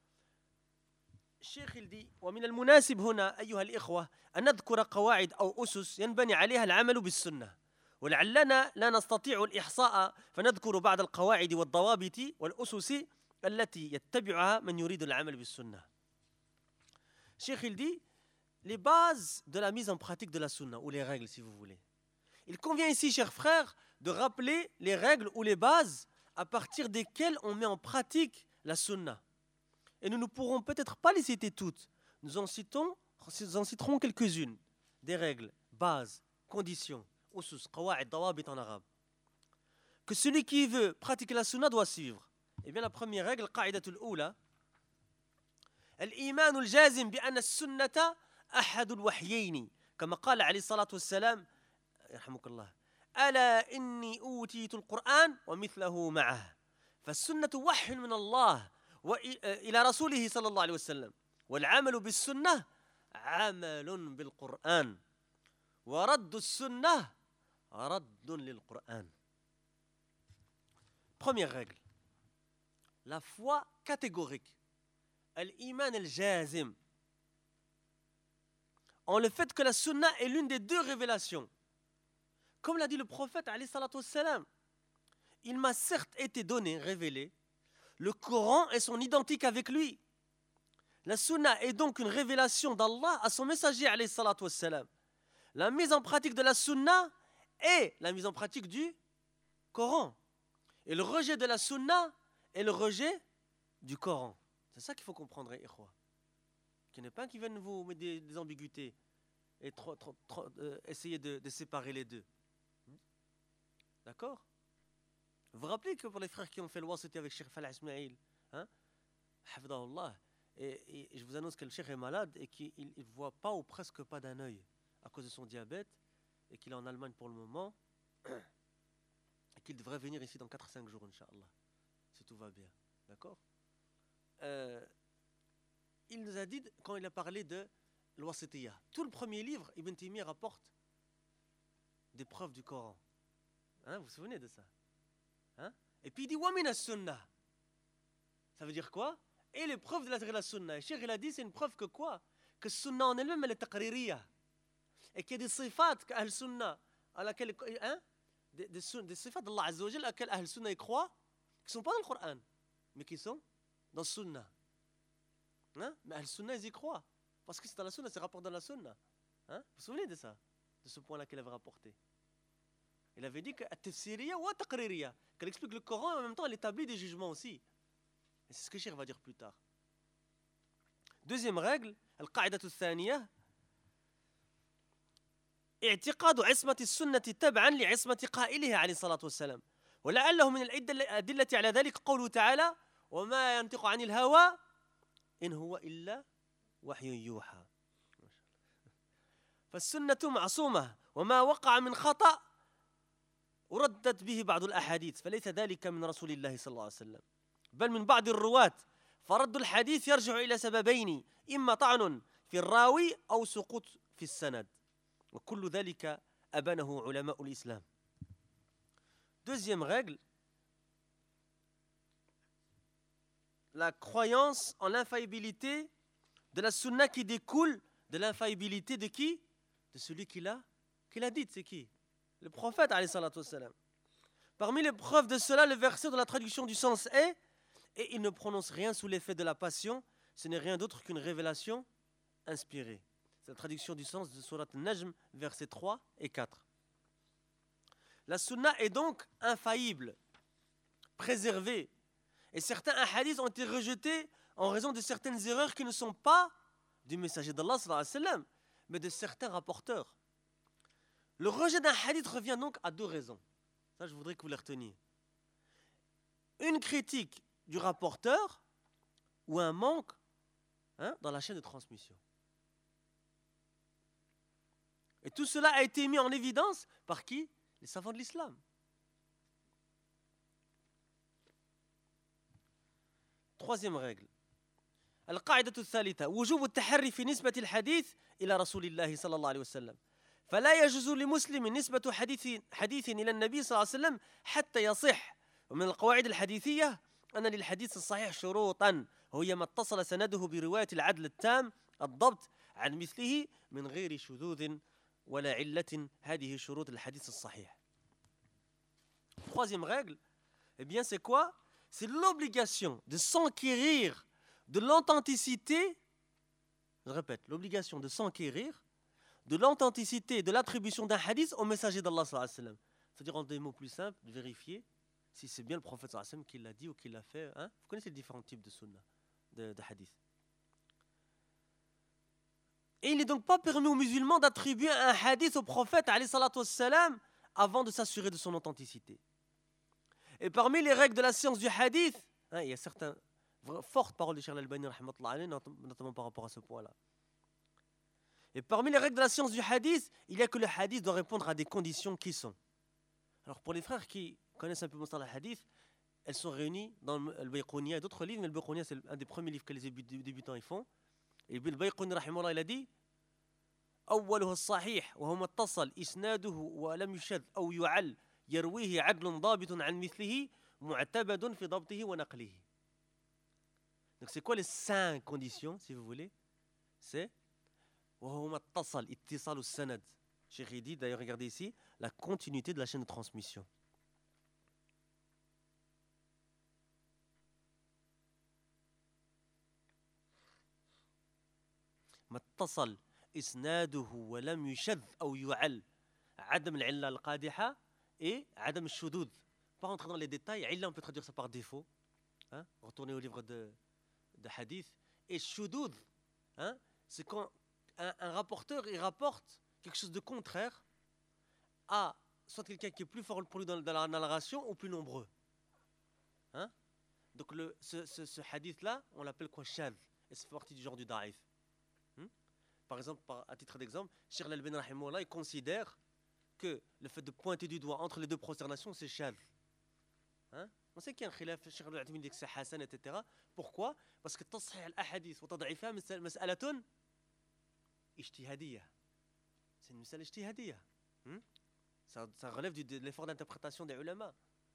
Speaker 1: الشيخ يلدي ومن المناسب هنا أيها الإخوة أن نذكر قواعد أو أسس ينبني عليها العمل بالسنة ولعلنا لا نستطيع الإحصاء فنذكر بعض القواعد والضوابط والأسس التي يتبعها من يريد العمل بالسنة. الشيخ يلدي les bases de la mise en pratique de la sunna ou les règles si vous voulez. Il convient ici, chers frères, de rappeler les règles ou les bases à partir desquelles on met en pratique la sunna. Et nous ne pourrons peut-être pas les citer toutes. Nous en, citons, nous en citerons quelques-unes. Des règles, bases, conditions, usus, qawa'id, dawabit en arabe. Que celui qui veut pratiquer la sunna doit suivre. Eh bien la première règle, qa'idatul oula, الإيمان الجازم بأن السنة أحد الوحيين كما قال عليه الصلاة والسلام يرحمك الله ألا إني أوتيت القرآن ومثله معه فالسنة وحي من الله وإلى رسوله صلى الله عليه وسلم والعمل بالسنة عمل بالقرآن ورد السنة رد للقرآن. Première règle, la foi catégorique, al-iman al-jazim, en le fait que la sunna est l'une des deux révélations. Comme l'a dit le prophète, alayhi salatu wassalam, il m'a certes été donné, révélé, le Coran est son identique avec lui. La sunna est donc une révélation d'Allah à son messager, alayhi salatu wassalam. La mise en pratique de la sunna est la mise en pratique du Coran. Et le rejet de la sunna est le rejet du Coran. C'est ça qu'il faut comprendre, ikhwa. Qu'il n'y ait pas qui viennent vous mettre des, des ambiguïtés et trop, trop, trop, euh, essayer de, de séparer les deux. D'accord? Vous vous rappelez que pour les frères qui ont fait le wasiti avec Cheikh Falah Ismail, hein? Et, et je vous annonce que le Cheikh est malade et qu'il ne voit pas ou presque pas d'un œil à cause de son diabète et qu'il est en Allemagne pour le moment et qu'il devrait venir ici dans quatre à cinq jours, Inch'Allah, si tout va bien. D'accord? euh, Il nous a dit, quand il a parlé de l'Wasitiyya, tout le premier livre, Ibn Taymiyyah rapporte des preuves du Coran. Hein, vous vous souvenez de ça? Hein? Et puis il dit Wa min as-sunnah. Ça veut dire quoi? Et les preuves de la, de la sunna. Et Cheikh il a dit c'est une preuve que quoi? Que sunna en elle-même elle est taqririya. Et qu'il y a des sifat qu'Ahl Sunna, à laquelle, hein? Des, des, des sifat d'Allah Azza wa Jalla à laquelle Ahl Sunna y croient, qui ne sont pas dans le Coran, mais qui sont dans le Sunna. Hein? Mais Ahl Sunna ils y croient. Parce que c'est dans la Sunna, c'est rapporté dans la Sunna. Hein? Vous vous souvenez de ça? De ce point-là qu'il avait rapporté. Il avait dit que at-tafsiriyya wa taqririya, qu'elle explique le Coran et en même temps elle établit des jugements aussi. Et c'est ce que Cheikh va dire plus tard. Deuxième règle, القاعدة الثانية اعتقاد عصمة السنة تبعا لعصمة قائلها عليه الصلاة والسلام. ولعله من الأدلة على ذلك قوله تعالى وما ينطق عن الهوى إن هو إلا وحي يوحى. فالسنة معصومة وما وقع من خطأ وردت به بعض الأحاديث فليس ذلك من رسول الله صلى الله عليه وسلم بل من بعض الرواة فرد الحديث يرجع إلى سببين إما طعن في الراوي أو سقوط في السند وكل ذلك أبانه علماء الإسلام. Deuxième règle, la croyance en l'infaillibilité de la sunna qui découle de l'infaillibilité de qui? De celui qui l'a, qui l'a dite, c'est qui? Le prophète, alayhi salatu wassalam. Parmi les preuves de cela, le verset de la traduction du sens est et il ne prononce rien sous l'effet de la passion, ce n'est rien d'autre qu'une révélation inspirée. C'est la traduction du sens de Surat Najm, versets trois et quatre. La sunna est donc infaillible, préservée. Et certains hadiths ont été rejetés en raison de certaines erreurs qui ne sont pas du messager d'Allah, sallallahu alayhi wa sallam, mais de certains rapporteurs. Le rejet d'un hadith revient donc à deux raisons. Ça, je voudrais que vous les reteniez. Une critique du rapporteur ou un manque hein, dans la chaîne de transmission. Et tout cela a été mis en évidence par qui? Les savants de l'islam. Troisième règle. القاعدة الثالثة وجوب التحري في نسبة الحديث إلى رسول الله صلى الله عليه وسلم فلا يجوز لمسلم نسبة حديث حديث إلى النبي صلى الله عليه وسلم حتى يصح ومن القواعد الحديثية أن للحديث الصحيح شروطا وهي ما اتصل سنده برواية العدل التام الضبط عن مثله من غير شذوذ ولا علة هذه شروط الحديث الصحيح. Troisième règle, eh bien c'est quoi? C'est l'obligation de s'enquérir de l'authenticité, je répète, l'obligation de s'enquérir de l'authenticité de l'attribution d'un hadith au messager d'Allah sallallahu alayhi wa sallam. C'est-à-dire en des mots plus simples, de vérifier si c'est bien le prophète sallallahu alayhi wa sallam qui l'a dit ou qui l'a fait. Hein? Vous connaissez les différents types de sunnah, de, de hadith. Et il n'est donc pas permis aux musulmans d'attribuer un hadith au prophète alayhi salatu wassalam avant de s'assurer de son authenticité. Et parmi les règles de la science du hadith, hein, il y a certaines fortes paroles de Cheikh Al-Albani, notamment par rapport à ce point-là. Et parmi les règles de la science du hadith, il y a que le hadith doit répondre à des conditions qui sont. Alors pour les frères qui connaissent un peu le hadith, elles sont réunies dans le Bayqouniya et d'autres livres, mais le Bayqouniya c'est un des premiers livres que les débutants ils font. Et le Bayqouni rahimahullah il a dit أوله الصحيح وهو متصل إسناده ولم يشذ أو يعل يرويه عدل ضابط عن مثله معتبد في ضبطه ونقله. Donc c'est quoi les cinq conditions si vous voulez? C'est وهو متصل اتصال السند. Cheikh dit d'ailleurs regardez ici la continuité de la chaîne de transmission. متصل إسناده ولم يشذ أو يعل عدم العلة القادحة et عدم الشذوذ. Pas rentrer dans les détails, علة on peut traduire ça par défaut. Hein? Retournez au livre de, de hadith. Et shudud, hein? C'est quand un, un rapporteur il rapporte quelque chose de contraire à soit quelqu'un qui est plus fort pour lui dans, dans la narration ou plus nombreux. Hein? Donc le, ce, ce, ce hadith-là, on l'appelle quoi? Shadh. Et c'est partie du genre du da'if. Par exemple, par, à titre d'exemple, Cheikh Al-Albani rahimahullah, il considère que le fait de pointer du doigt entre les deux prosternations, c'est shadh. Hein? On sait qu'il y a un khilaf, Cheikh Al-Albani dit que c'est hasan, et cetera. Pourquoi? Parce que tasih al-ahadith wa tad'ifa mas'alatun ijtihadiyya. C'est une mas'ala ijtihadiyya. Hmm? Ça, ça relève du, de l'effort d'interprétation des ulama.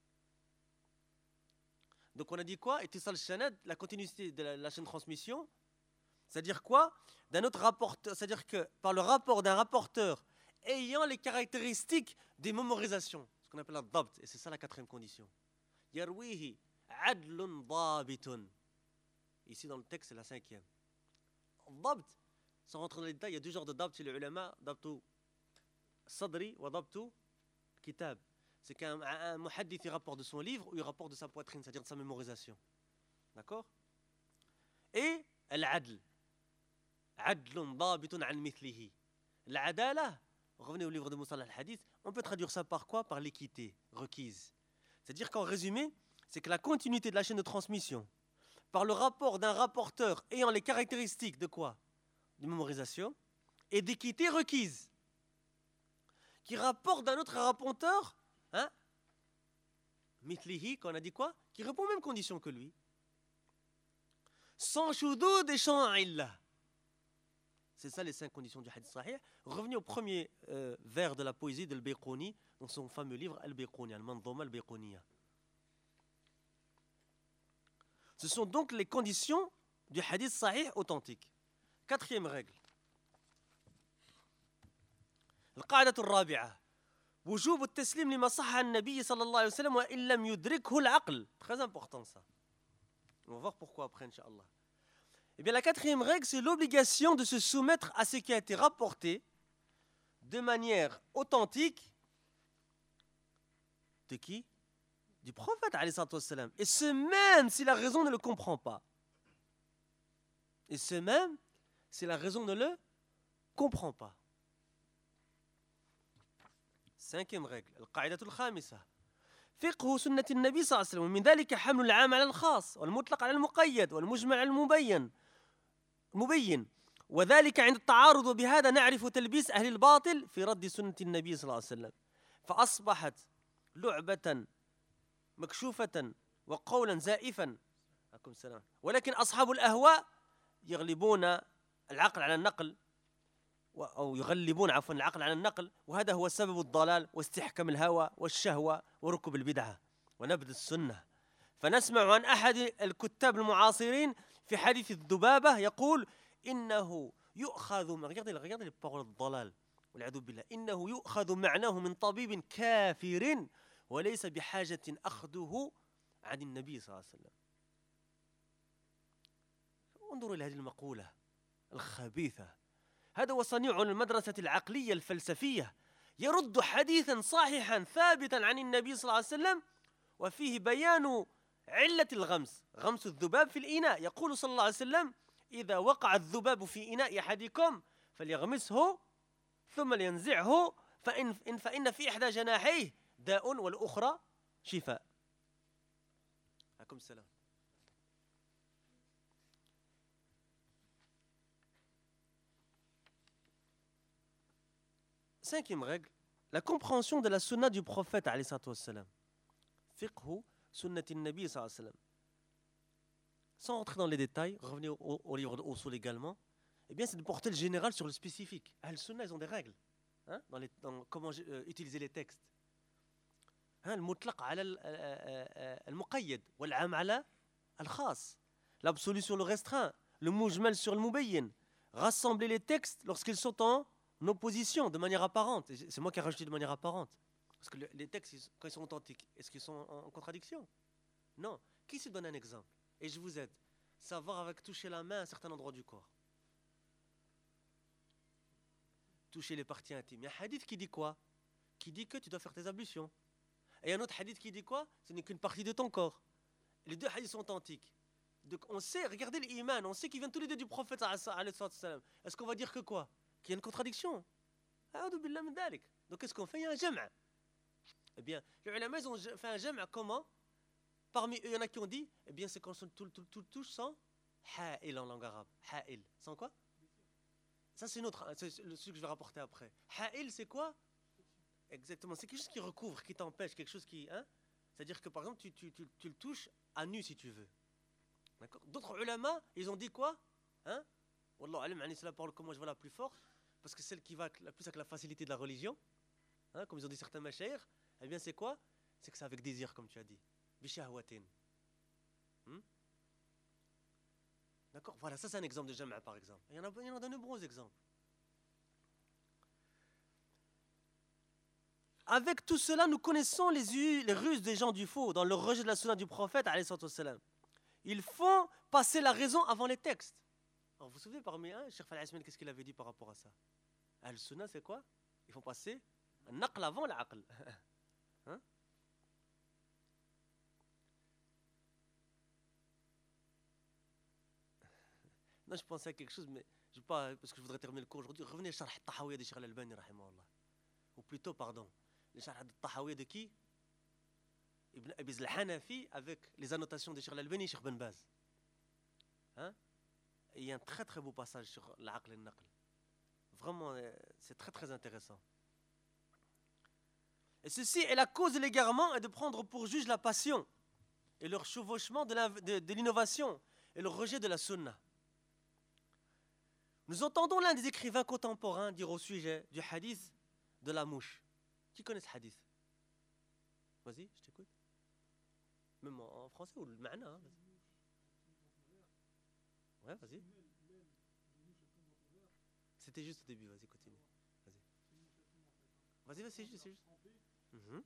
Speaker 1: Donc on a dit quoi? Ittisal al-sanad, la continuité de la, la chaîne de transmission. C'est-à-dire quoi? D'un autre rapporteur, c'est-à-dire que par le rapport d'un rapporteur ayant les caractéristiques des mémorisations, ce qu'on appelle la dabt, et c'est ça la quatrième condition. Yarwihi adlun dabitun. Ici dans le texte c'est la cinquième. Dabt, sans rentrer dans les détails, il y a deux genres de dabt chez les ulama, dabtu sadri wa dabtu kitab. C'est qu'un un muhaddith il rapporte de son livre ou il rapporte de sa poitrine, c'est-à-dire de sa mémorisation. D'accord? Et al-adl. عدل ضابط عن مثله. العدالة, revenez au livre de Moussa al-Hadith, on peut traduire ça par quoi? Par l'équité requise. C'est-à-dire qu'en résumé, c'est que la continuité de la chaîne de transmission, par le rapport d'un rapporteur ayant les caractéristiques de quoi? De mémorisation et d'équité requise, qui rapporte d'un autre rapporteur, hein, mithlihi, qu'on a dit quoi? Qui répond aux mêmes conditions que lui. Sans shoudoud et sans illa. C'est ça les cinq conditions du hadith sahih. Revenez au premier euh, vers de la poésie de Al-Bayquni, dans son fameux livre Al-Bayquni, Al-Manzuma Al-Bayquniya. Ce sont donc les conditions du hadith sahih authentique. Quatrième règle. القاعدة الرابعة وجوب التسليم لما صح عن النبي صلى الله عليه وسلم وإن لم يدركه العقل. Très important ça. On va voir pourquoi après, Inch'Allah. Eh bien, la quatrième règle, c'est l'obligation de se soumettre à ce qui a été rapporté de manière authentique de qui? Du prophète, alayhi salatu wassalam. Et ce même si la raison ne le comprend pas. Et ce même si la raison ne le comprend pas. Cinquième règle, القاعدة الخامسة فقه سنة النبي صلى الله عليه وسلم ومن ذلك حمل العام على الخاص والمطلق على المقيد والمجمع على المبين مبين وذلك عند التعارض وبهذا نعرف تلبيس أهل الباطل في رد سنة النبي صلى الله عليه وسلم فأصبحت لعبة مكشوفة وقولا زائفا ولكن أصحاب الأهواء يغلبون العقل على النقل أو يغلبون عفوا العقل على النقل وهذا هو سبب الضلال واستحكام الهوى والشهوة وركوب البدعة ونبذ السنة. فنسمع عن أحد الكتاب المعاصرين في حديث الذبابة يقول إنه يؤخذ regardez regardez les paroles الضلال والعياذ بالله إنه يؤخذ معناه من طبيب كافر وليس بحاجة أخذه عن النبي صلى الله عليه وسلم. انظروا إلى هذه المقولة الخبيثة. هذا هو صنيع المدرسة العقلية الفلسفية يرد حديثا صحيحا ثابتا عن النبي صلى الله عليه وسلم وفيه بيان علة الغمس غمس الذباب في الإناء. يقول صلى الله عليه وسلم إذا وقع الذباب في إناء أحدكم فليغمسه ثم لينزعه فإن, فإن في إحدى جناحيه داء والأخرى شفاء. عليكم السلام. Cinquième règle, la compréhension de la sunna du prophète alayhi salatu wassalam. Fiqhu sunnati nabi sallallahu alayhi wa sallam. Sans rentrer dans les détails, revenez au, au livre de Usul également, eh bien c'est de porter le général sur le spécifique. Al-Sunna, ils ont des règles hein, dans, les, dans comment euh, utiliser les textes. Hein, al-mutlaq ala al-muqayyad wal-am ala al-khas. L'absolu sur le restreint, le mujmal sur le mubayyin. Rassembler les textes lorsqu'ils sont en opposition, de manière apparente. C'est moi qui ai rajouté de manière apparente. Parce que les textes, quand ils sont authentiques, est-ce qu'ils sont en contradiction? Non. Qui se donne un exemple? Et je vous aide. Savoir avec toucher la main à un certain endroit du corps. Toucher les parties intimes. Il y a un hadith qui dit quoi? Qui dit que tu dois faire tes ablutions. Et il y a un autre hadith qui dit quoi? Ce n'est qu'une partie de ton corps. Les deux hadiths sont authentiques. Donc on sait, regardez l'iman, on sait qu'ils viennent tous les deux du prophète. Est-ce qu'on va dire que quoi? Qu'il y a une contradiction. Donc qu'est-ce qu'on fait? Il y a un jam'. Eh bien, les ulama, ils ont fait un jam' comment? Parmi eux, il y en a qui ont dit, eh bien, c'est quand on tout, tout, tout, touche sans ha'il en langue arabe. Ha'il. Sans quoi? Ça, c'est notre, c'est ce que je vais rapporter après. Ha'il, c'est quoi? Exactement. C'est quelque chose qui recouvre, qui t'empêche, quelque chose qui. Hein? C'est-à-dire que, par exemple, tu, tu, tu, tu le touches à nu si tu veux. D'accord? D'autres ulama, ils ont dit quoi? Hein? Wallah alim, c'est la parole que moi je vois la plus forte, parce que celle qui va la plus avec la facilité de la religion, hein, comme ils ont dit certains mashaïr, eh bien c'est quoi? C'est que c'est avec désir, comme tu as dit. Bishahwatin. Hmm? D'accord? Voilà, ça c'est un exemple de jama' par exemple. Il y en a, il y en a de nombreux exemples. Avec tout cela, nous connaissons les, les ruses des gens du faux dans le rejet de la sunna du prophète, alayhi salatu wassalam. Ils font passer la raison avant les textes. Alors, vous vous souvenez parmi un, Cheikh Falih Ismail, qu'est-ce qu'il avait dit par rapport à ça? Al-Sunna, c'est quoi? Ils font passer un naql avant l'aql. Hein? Non, je pensais à quelque chose, mais je ne vais pas, parce que je voudrais terminer le cours aujourd'hui. Revenez sur le Tahawiyya de Cheikh Al-Albani, rahimahullah. Ou plutôt, pardon, le Sharh al-Tahawiyya de qui? Ibn Abi al-Hanafi, avec les annotations de Cheikh Al-Albani et Cheikh Ben Baz. Hein? Il y a un très très beau passage sur l'aql et le naql. Vraiment, c'est très très intéressant. Et ceci est la cause de l'égarement et de prendre pour juge la passion et le chevauchement de, de, de l'innovation et le rejet de la sunna. Nous entendons l'un des écrivains contemporains dire au sujet du hadith de la mouche. Qui connaît ce hadith? Vas-y, je t'écoute. Même en français ou le ma'na, hein, vas-y. Ouais, vas-y. C'était juste au début, vas-y, continue. Vas-y, vas-y, vas-y, c'est juste, c'est juste. Mm-hmm.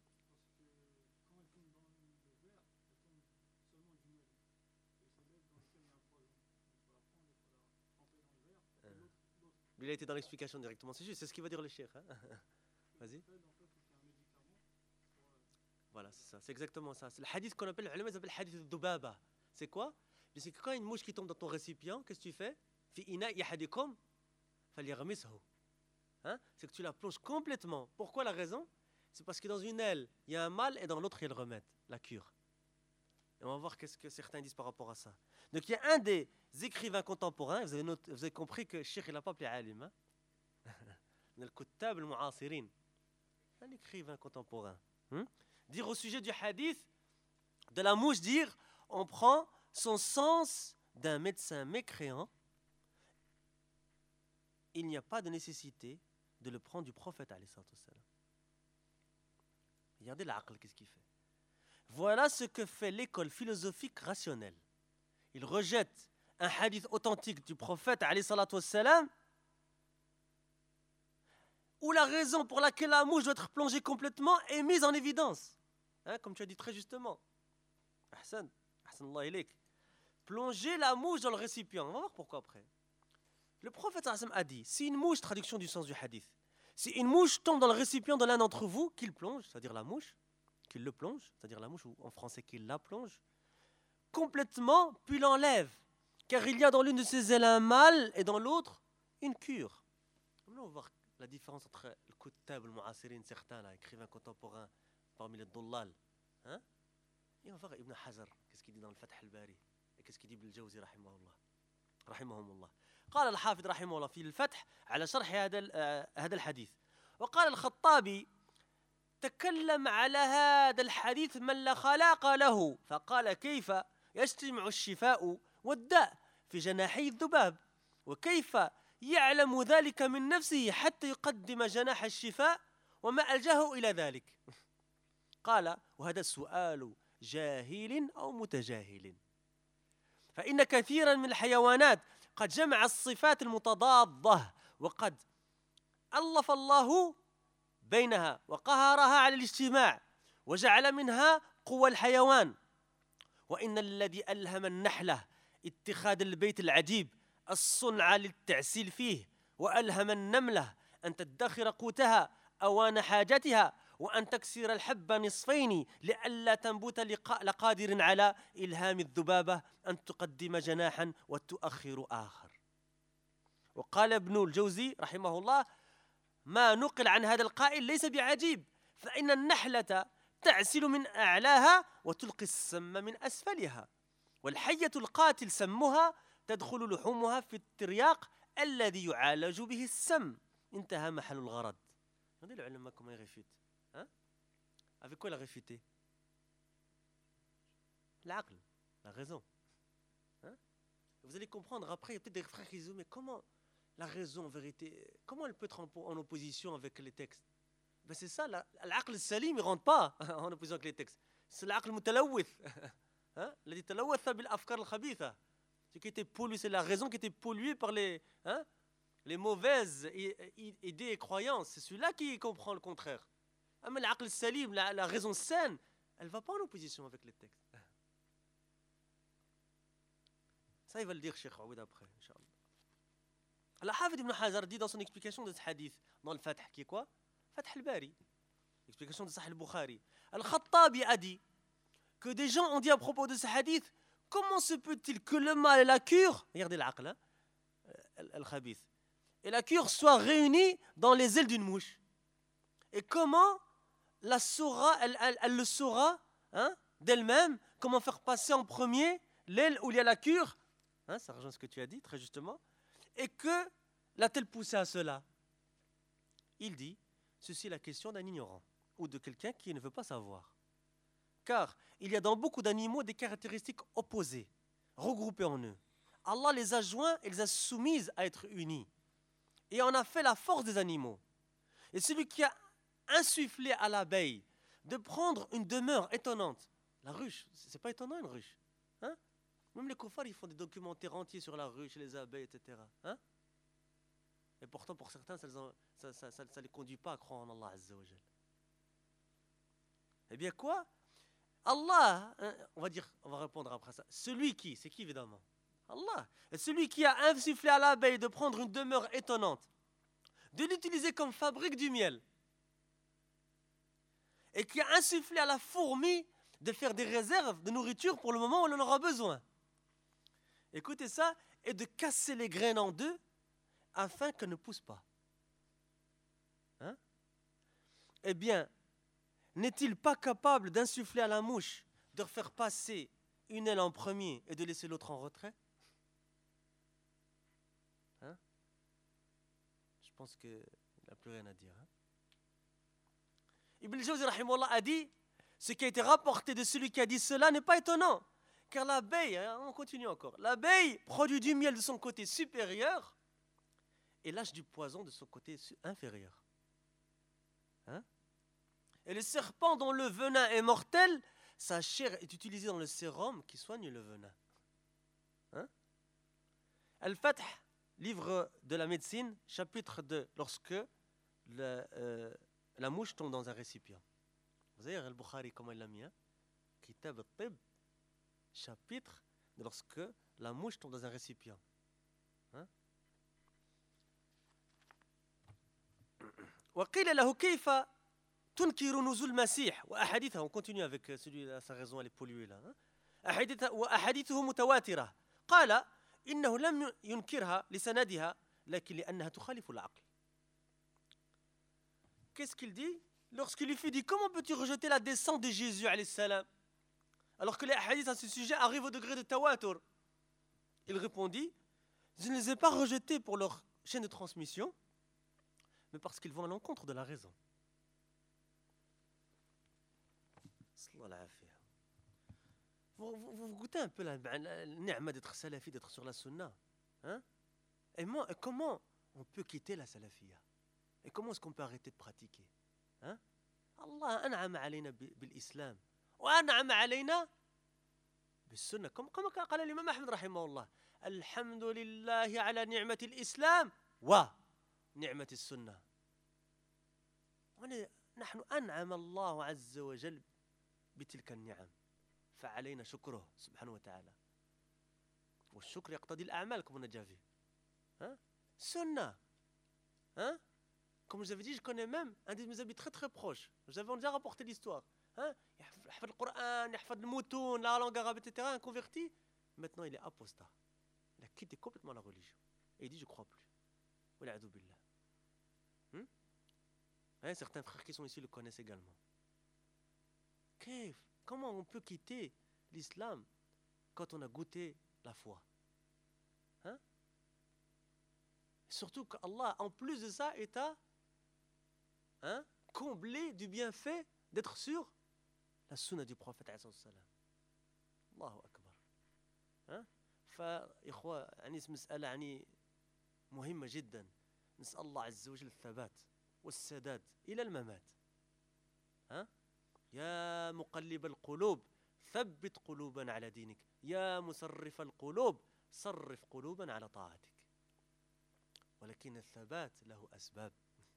Speaker 1: Lui, il a été dans l'explication directement. C'est juste, c'est ce qu'il va dire le cheikh. Hein. Vas-y. Voilà, c'est ça. C'est exactement ça. C'est le hadith qu'on appelle, le appelle hadith al-dubaba. C'est quoi? C'est que quand il y a une mouche qui tombe dans ton récipient, qu'est-ce que tu fais? Fi ina yahadikum falyaghmishu. Hein? C'est que tu la plonges complètement. Pourquoi la raison? C'est parce que dans une aile, il y a un mal et dans l'autre, il y a le remède, la cure. Et on va voir qu'est-ce que certains disent par rapport à ça. Donc il y a un des écrivains contemporains, vous avez, noté, vous avez compris que Cheikh il n'a pas appelé alim. Hein? Le Kuttab al-Mu'asirin. Un écrivain contemporain. Hein? Dire au sujet du hadith, de la mouche, dire, on prend son sens d'un médecin mécréant. Il n'y a pas de nécessité de le prendre du prophète, alayhi salatu wassalam. Regardez l'aql, qu'est-ce qu'il fait. Voilà ce que fait l'école philosophique rationnelle. Il rejette un hadith authentique du prophète, alayhi salatu wassalam, où la raison pour laquelle la mouche doit être plongée complètement est mise en évidence. Hein, comme tu as dit très justement. Ahsan, ahsan Allah ilayk. Plonger la mouche dans le récipient. On va voir pourquoi après. Le prophète a dit, si une mouche, traduction du sens du hadith, si une mouche tombe dans le récipient de l'un d'entre vous, qu'il plonge, c'est-à-dire la mouche, qu'il le plonge, c'est-à-dire la mouche, ou en français qu'il la plonge, complètement, puis l'enlève. Car il y a dans l'une de ses ailes un mal et dans l'autre une cure. Là, on va voir la différence entre le Kuttab, le Mu'asirin, certains là, écrivains contemporains parmi les Dullal. Hein? Et on va voir Ibn Hajar, qu'est-ce qu'il dit dans le Fath al-Bari, et qu'est-ce qu'il dit Ibn al-Jawzi, rahimahullah. رحمهم الله. قال الحافظ رحمه الله في الفتح على شرح هذا هذا الحديث. وقال الخطابي تكلم على هذا الحديث من لا خلاق له فقال كيف يجتمع الشفاء والداء في جناحي الذباب وكيف يعلم ذلك من نفسه حتى يقدم جناح الشفاء وما ألجاه إلى ذلك. قال وهذا السؤال جاهل أو متجاهل فإن كثيرا من الحيوانات قد جمع الصفات المتضادة وقد ألف الله بينها وقهرها على الاجتماع وجعل منها قوى الحيوان وإن الذي ألهم النحلة اتخاذ البيت العجيب الصنع للتعسيل فيه وألهم النملة أن تدخر قوتها أوان حاجتها وأن تكسر الحب نصفين لئلا تنبت لقادر على إلهام الذبابة أن تقدم جناحا وتؤخر آخر. وقال ابن الجوزي رحمه الله ما نقل عن هذا القائل ليس بعجيب فإن النحلة تعسل من أعلاها وتلقي السم من أسفلها والحية القاتل سمها تدخل لحومها في الترياق الذي يعالج به السم. انتهى محل الغرض. Regardez le ulama comment il réfute. Hein? Avec quoi il a réfuté? L'aql, la raison. Hein? Vous allez comprendre après, il y a peut-être des frères qui disent mais comment la raison en vérité, comment elle peut être en, en opposition avec les textes? Ben c'est ça, l'aql salim, il ne rentre pas en opposition avec les textes. C'est l'aql mutalawith. Hein? Il a dit talawatha bil afkar al-khabitha. Ce qui était pollué, c'est la raison qui était polluée par les, hein, les mauvaises idées et croyances. C'est celui-là qui comprend le contraire. Mais l'aql salim, la, la raison saine, elle ne va pas en opposition avec les textes. Ça, il va le dire Cheikh Aoud après, Inch'Allah. Alors, Hafid ibn Hajar dit dans son explication de ce hadith, dans le Fath, qui est quoi? Fath al-Bari, l'explication de Sahih al-Bukhari. Al-Khattabi a dit que des gens ont dit à propos de ce hadith, comment se peut-il que le mal et la cure, regardez l'aql, hein, al-khabith. Et la cure soit réunie dans les ailes d'une mouche. Et comment la saura, elle, elle, elle le saura hein, d'elle-même, comment faire passer en premier l'aile où il y a la cure, hein, ça rejoint ce que tu as dit très justement, et que l'a-t-elle poussé à cela? Il dit, ceci est la question d'un ignorant ou de quelqu'un qui ne veut pas savoir. Car il y a dans beaucoup d'animaux des caractéristiques opposées, regroupées en eux. Allah les a joints et les a soumises à être unis. Et en a fait la force des animaux. Et celui qui a insufflé à l'abeille de prendre une demeure étonnante, la ruche, c'est pas étonnant une ruche, hein? Même les koufars, ils font des documentaires entiers sur la ruche, les abeilles, et cetera. Hein? Et pourtant, pour certains, ça ne ça, ça, ça les conduit pas à croire en Allah Azza wa Jal. Eh bien quoi? Allah, hein, on va dire, on va répondre après ça. Celui qui, c'est qui évidemment? Allah. Et celui qui a insufflé à l'abeille de prendre une demeure étonnante, de l'utiliser comme fabrique du miel, et qui a insufflé à la fourmi de faire des réserves de nourriture pour le moment où elle en aura besoin. Écoutez ça, et de casser les graines en deux afin qu'elles ne poussent pas. Hein? Eh bien, n'est-il pas capable d'insuffler à la mouche, de faire passer une aile en premier et de laisser l'autre en retrait? Hein? Je pense qu'il n'a plus rien à dire. Hein? Ibn al-Jawzi rahimahullah a dit, ce qui a été rapporté de celui qui a dit cela n'est pas étonnant, car l'abeille, hein, on continue encore, l'abeille produit du miel de son côté supérieur et lâche du poison de son côté inférieur. Hein? Et le serpent dont le venin est mortel, sa chair est utilisée dans le sérum qui soigne le venin. Hein? Al-Fath, livre de la médecine, chapitre deux, lorsque le, euh, la mouche tombe dans un récipient. Vous savez, Al-Bukhari, comment il l'a mis, hein? Kitab al-Tib, chapitre de lorsque la mouche tombe dans un récipient. Hein? وقيل له كيف تنكر نزول المسيح وأحاديثه. On continue avec celui à sa raison, elle est polluée là. Hein? وأحاديثه متواترة. قال إنه لم ينكرها لسندها لكن لأنها تخالف العقل. Qu'est-ce qu'il dit? Lorsqu'il lui fut dit, comment peux-tu rejeter la descente de Jésus alayhi salam alors que les hadiths à ce sujet arrivent au degré de tawatur? Il répondit, je ne les ai pas rejetés pour leur chaîne de transmission, mais parce qu'ils vont à l'encontre de la raison. Vous, vous, vous goûtez un peu la, la ni'ma d'être salafi, d'être sur la sunna. Hein? Et moi, comment on peut quitter la salafiyya? Et comment est-ce qu'on peut arrêter de pratiquer? hein? Allah أنعم علينا بالإسلام وأنعم علينا بالسنة كما كما قال الإمام أحمد رحمه الله الحمد لله على نعمة الإسلام ونعمة السنة. نحن أنعم الله عز وجل بتلك النعم فعلينا شكره سبحانه وتعالى والشكر يقتضي الأعمال comme on a déjà vu. hein? Sunna. hein? Comme je vous avais dit, je connais même un de mes amis très très proches. Nous avons déjà rapporté l'histoire. Hein? Il fait le Coran, il fait le moutoun, la langue arabe, et cetera. Un converti. Maintenant, il est apostat. Il a quitté complètement la religion. Et il dit, je ne crois plus. Wala'adhu billah. Hmm? hein? Certains frères qui sont ici le connaissent également. Qu'est-ce? Comment on peut quitter l'islam quand on a goûté la foi? hein? Surtout qu'Allah, en plus de ça, est à Hein, combler du bienfait d'être sur la sunna du prophète alayhi salam. Allahu akbar. hein فإخوة يعني مسألة يعني مهمة جدا. نسأل الله عز وجل الثبات والسداد إلى الممات. ها يا مقلب القلوب ثبت قلوبنا على دينك يا مصرف القلوب صرف قلوبنا على طاعتك. ولكن الثبات له أسباب.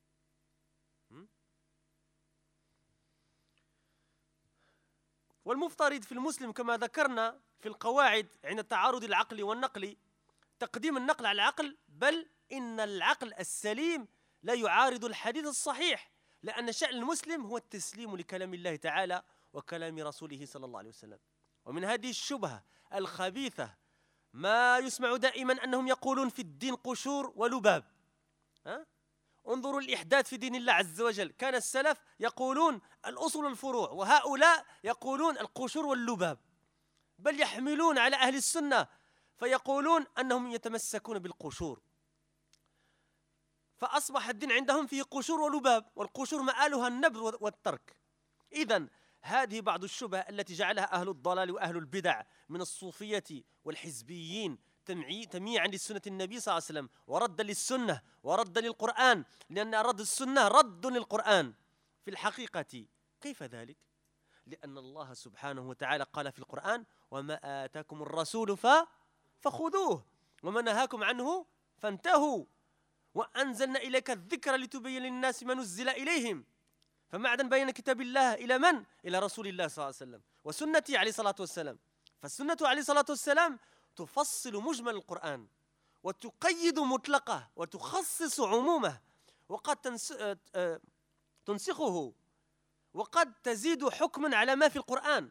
Speaker 1: والمفترض في المسلم كما ذكرنا في القواعد عند التعارض العقلي والنقلي تقديم النقل على العقل بل إن العقل السليم لا يعارض الحديث الصحيح لأن شأن المسلم هو التسليم لكلام الله تعالى وكلام رسوله صلى الله عليه وسلم. ومن هذه الشبهة الخبيثة ما يسمع دائما أنهم يقولون في الدين قشور ولباب. ها؟ انظروا الإحداث في دين الله عز وجل، كان السلف يقولون الأصول والفروع، وهؤلاء يقولون القشور واللباب، بل يحملون على أهل السنة فيقولون أنهم يتمسكون بالقشور، فأصبح الدين عندهم فيه قشور ولباب، والقشور مآلها النبذ والترك. إذن هذه بعض الشبه التي جعلها أهل الضلال وأهل البدع من الصوفية والحزبيين تمييعا لسنة النبي صلى الله عليه وسلم، وردا للسنة وردا للقرآن، لأن رد السنة رد للقرآن. في الحقيقة كيف ذلك؟ لأن الله سبحانه وتعالى قال في القرآن: وما آتاكم الرسول فخذوه وما نهاكم عنه فانتهوا وأنزلنا إليك الذكر لتبين للناس ما نزل إليهم. فمعدن بين كتاب الله إلى من؟ إلى رسول الله صلى الله عليه وسلم وسنته عليه الصلاة والسلام. فالسنة عليه الصلاة والسلام تفصل مجمل القرآن وتقيد مطلقه وتخصص عمومه، وقد تنسخه وقد تزيد حكما على ما في القرآن.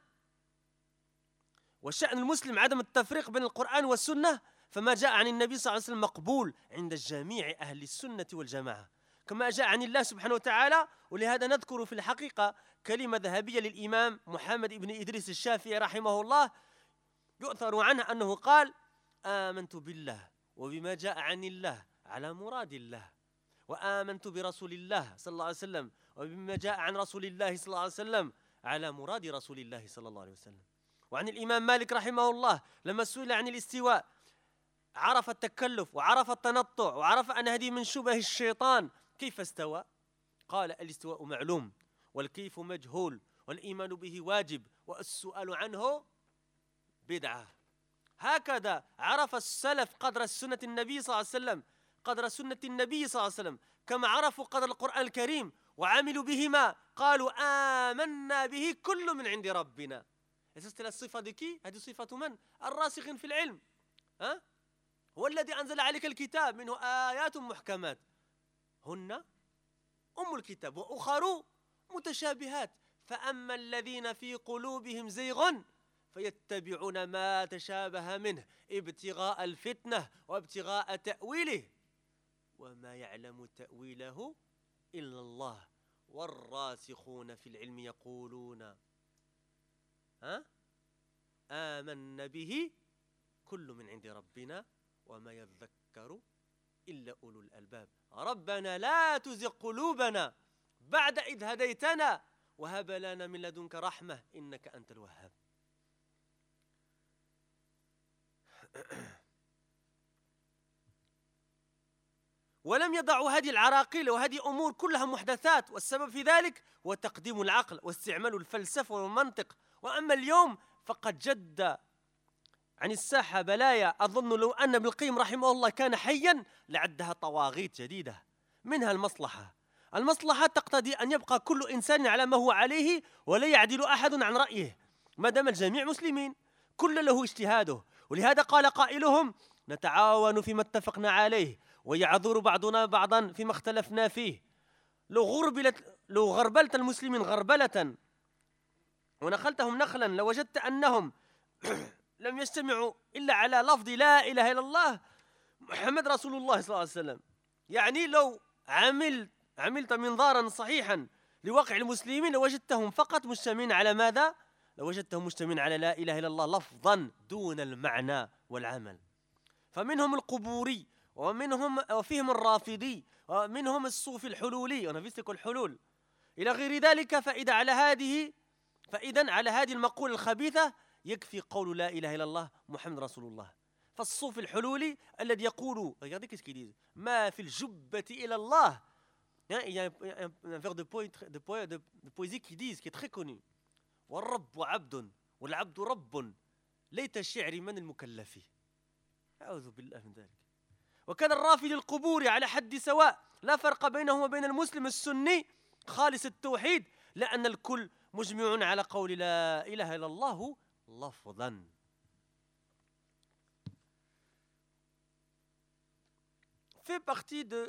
Speaker 1: وشأن المسلم عدم التفريق بين القرآن والسنة، فما جاء عن النبي صلى الله عليه وسلم مقبول عند جميع أهل السنة والجماعة كما جاء عن الله سبحانه وتعالى. ولهذا نذكر في الحقيقة كلمة ذهبية للإمام محمد بن إدريس الشافعي رحمه الله، يؤثر عنه أنه قال: آمنت بالله وبما جاء عن الله على مراد الله، وآمنت برسول الله صلى الله عليه وسلم وبما جاء عن رسول الله صلى الله عليه وسلم على مراد رسول الله صلى الله عليه وسلم. وعن الإمام مالك رحمه الله لما سئل عن الاستواء عرف التكلف وعرف التنطع وعرف أن هذه من شبه الشيطان، كيف استوى؟ قال: الاستواء معلوم والكيف مجهول والإيمان به واجب والسؤال عنه بدعة. هكذا عرف السلف قدر سنة النبي صلى الله عليه وسلم، قدر سنة النبي صلى الله عليه وسلم، كما عرفوا قدر القرآن الكريم وعملوا بهما، قالوا آمنا به كل من عند ربنا. هذه الصفة ديكي، هذه صفة من؟ الراسخين في العلم. ها؟ هو الذي أنزل عليك الكتاب منه آيات محكمات هن أم الكتاب وأخر متشابهات، فأما الذين في قلوبهم زيغ فيتبعون ما تشابه منه ابتغاء الفتنة وابتغاء تأويله وما يعلم تأويله إلا الله والراسخون في العلم يقولون ها آمنا به كل من عند ربنا وما يذكر إلا أولو الألباب ربنا لا تزغ قلوبنا بعد إذ هديتنا وهب لنا من لدنك رحمة إنك أنت الوهاب. ولم يضعوا هذه العراقيل وهذه أمور كلها محدثات، والسبب في ذلك هو تقديم العقل واستعمال الفلسفة والمنطق. وأما اليوم فقد جد عن الساحة بلايا أظن لو أن ابن القيم رحمه الله كان حيا لعدها طواغيت جديدة. منها المصلحة. المصلحة تقتضي أن يبقى كل إنسان على ما هو عليه ولا يعدل أحد عن رأيه ما دام الجميع مسلمين، كل له اجتهاده. ولهذا قال قائلهم: نتعاون فيما اتفقنا عليه ويعذر بعضنا بعضا فيما اختلفنا فيه. لو غربلت لو غربلت المسلمين غربلة ونخلتهم نخلا لوجدت أنهم لم يجتمعوا إلا على لفظ لا إله إلا الله محمد رسول الله صلى الله عليه وسلم. يعني لو عملت عملت منظارا صحيحا لواقع المسلمين لوجدتهم فقط مجتمعين على ماذا؟ لوجدتهم مجتمعين على لا إله إلا الله لفظا دون المعنى والعمل. فمنهم القبوري ومنهم وفيهم الرافضي ومنهم الصوفي الحلولي ونفسك الحلول إلى غير ذلك. فإذا على هذه فإذا على هذه المقولة الخبيثة يكفي قول لا إله إلا الله محمد رسول الله. فالصوفي الحلولي الذي يقول ما في الجبة إلى الله. Il y a un, un vers de, poé, de, poé, de, de poésie qui dit, qui est très connu: والرب عبد والعبد رب ليت الشعر من المكلف. أعوذ بالله من ذلك. وكان الرافض القبور على حد سواء، لا فرق بينه وبين المسلم السني خالص التوحيد، لأن الكل مجمع على قول لا إله إلا الله لفظا. fait partie de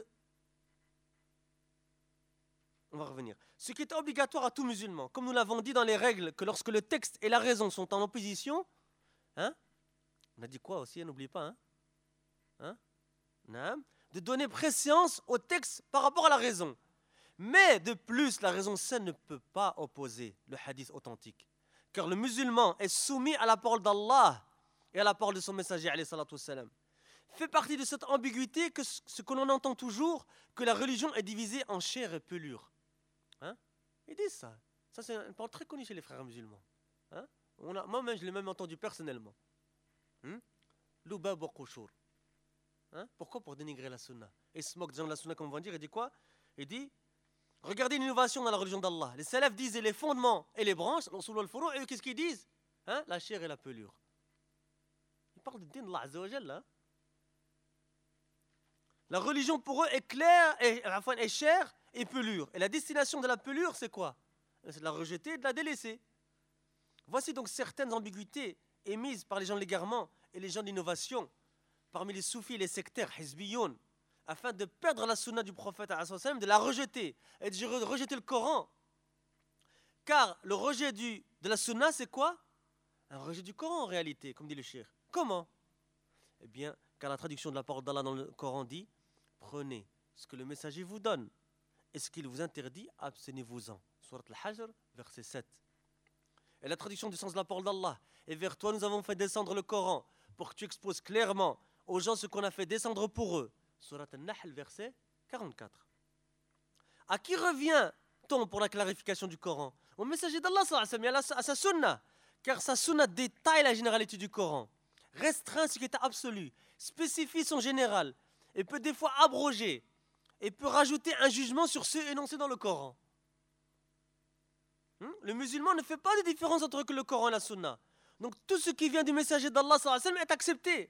Speaker 1: On va revenir. Ce qui est obligatoire à tout musulman, comme nous l'avons dit dans les règles, que lorsque le texte et la raison sont en opposition, hein, On a dit quoi aussi, n'oublie pas, hein, hein? Non. De donner préséance au texte par rapport à la raison. Mais de plus, la raison saine ne peut pas opposer le hadith authentique. Car le musulman est soumis à la parole d'Allah et à la parole de son messager, alayhi salatu wassalam. Fait partie de cette ambiguïté que ce que l'on entend toujours, que la religion est divisée en chair et pelure. Hein? Ils disent ça. Ça, c'est une parole très connue chez les frères musulmans. Hein? On a, moi-même, je l'ai même entendu personnellement. L'ubab wa qushur. Hein? Pourquoi? Pour dénigrer la sunna. Et il se moque des gens de la sunna, comme on va dire. Il dit quoi? Il dit, regardez l'innovation dans la religion d'Allah. Les salafs disent les fondements et les branches. Et eux, qu'est-ce qu'ils disent? Hein? La chair et la pelure. Ils parlent du din d'Allah Azza wa Jalla. La religion pour eux est claire, et, enfin, est chair et pelure. Et la destination de la pelure, c'est quoi? C'est de la rejeter et de la délaisser. Voici donc certaines ambiguïtés émises par les gens de l'égarement et les gens d'innovation, parmi les soufis et les sectaires, hizbiyoun, afin de perdre la sunna du prophète, de la rejeter, et de rejeter le Coran. Car le rejet du, de la sunna, c'est quoi? Un rejet du Coran en réalité, comme dit le cheikh. Comment? Eh bien, car la traduction de la parole d'Allah dans le Coran dit, prenez ce que le messager vous donne, et ce qu'il vous interdit, abstenez-vous-en. Surat al-Hajr, verset sept. Et la traduction du sens de la parole d'Allah, et vers toi nous avons fait descendre le Coran, pour que tu exposes clairement aux gens ce qu'on a fait descendre pour eux. Surat al-Nahl, verset quarante-quatre. À qui revient-on pour la clarification du Coran? Au messager d'Allah, à sa sunna, car sa sunna détaille la généralité du Coran, restreint ce qui est absolu, spécifie son général, et peut des fois abroger, et peut rajouter un jugement sur ceux énoncés dans le Coran. Hmm? Le musulman ne fait pas de différence entre le Coran et la sunna. Donc tout ce qui vient du messager d'Allah est accepté.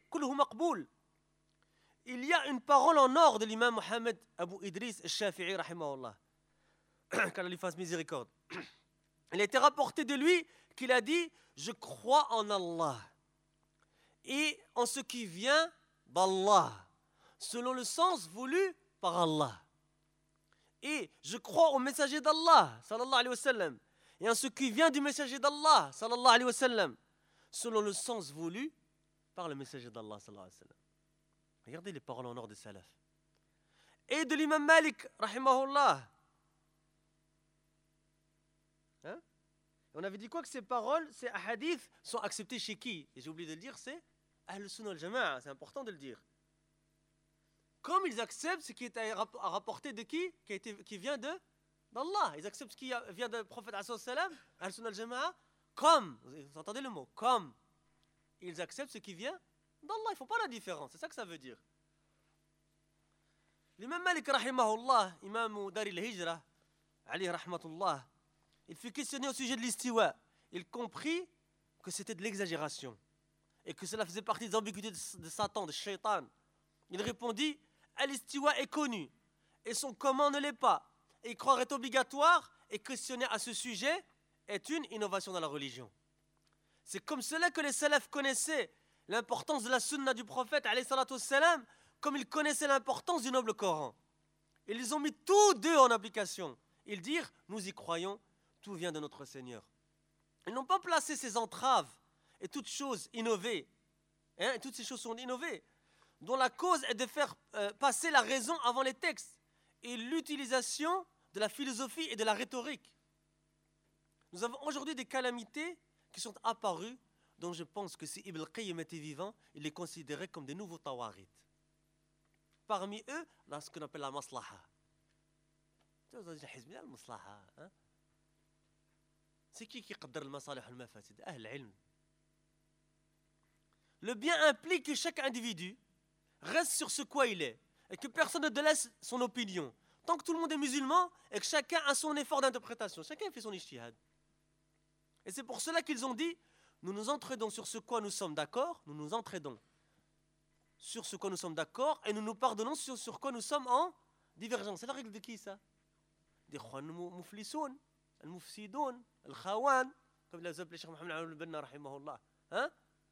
Speaker 1: Il y a une parole en or de l'imam Mohammed Abu Idris al-Shafi'i, rahimahullah, qu'Allah lui fasse miséricorde. Il a été rapporté de lui qu'il a dit « Je crois en Allah et en ce qui vient d'Allah, selon le sens voulu par Allah. Et je crois au messager d'Allah, sallallahu alayhi wa sallam, et en ce qui vient du messager d'Allah, sallallahu alayhi wa sallam, selon le sens voulu par le messager d'Allah, sallallahu alayhi wa sallam. » Regardez les paroles en or des salaf. Et de l'imam Malik, rahimahullah. Hein? On avait dit quoi? Que ces paroles, ces hadiths, sont acceptés chez qui? Et j'ai oublié de le dire, c'est Ahl Sunnah wal Jama'a. C'est important de le dire. Comme ils acceptent ce qui est à rapporter de qui? Qui, a été, qui vient de d'Allah. Ils acceptent ce qui vient du prophète Ahl Sunnah wal Jama'a. Comme, vous entendez le mot, comme ils acceptent ce qui vient d'Allah. Il ne faut pas la différence, c'est ça que ça veut dire. L'imam Malik, rahimahullah, imam Dar al-Hijra, alayhi rahmatullah, il fut questionné au sujet de l'istiwa. Il comprit que c'était de l'exagération et que cela faisait partie des ambiguïtés de, de Satan, de Shaitan. Il répondit, l'istiwa est connu et son comment ne l'est pas. Et croire est obligatoire et questionner à ce sujet est une innovation dans la religion. C'est comme cela que les salafs connaissaient l'importance de la sunna du prophète, alayhi salatu wassalam, comme ils connaissaient l'importance du noble Coran. Ils les ont mis tous deux en application. Ils dirent, nous y croyons, tout vient de notre Seigneur. Ils n'ont pas placé ces entraves et toutes choses innovées, hein, et toutes ces choses sont innovées, dont la cause est de faire euh, passer la raison avant les textes et l'utilisation de la philosophie et de la rhétorique. Nous avons aujourd'hui des calamités qui sont apparues, dont je pense que si Ibn al-Qayyim était vivant, il les considérait comme des nouveaux tawarit. Parmi eux, là, ce qu'on appelle la maslaha. C'est qui qui qaddar al-masalih al-mafasid? Ahl al-ilm. Le bien implique que chaque individu reste sur ce quoi il est et que personne ne délaisse son opinion. Tant que tout le monde est musulman et que chacun a son effort d'interprétation, chacun fait son ijtihad. Et c'est pour cela qu'ils ont dit, nous nous entraidons sur ce quoi nous sommes d'accord, nous nous entraidons sur ce quoi nous sommes d'accord et nous nous pardonnons sur ce quoi nous sommes en divergence. C'est la règle de qui ça? Des khwan mouflisoun, al-mufsidoun, al-khawan, comme l'a appelé Cheikh Mohamed al-Banna, rahimahullah. Hein?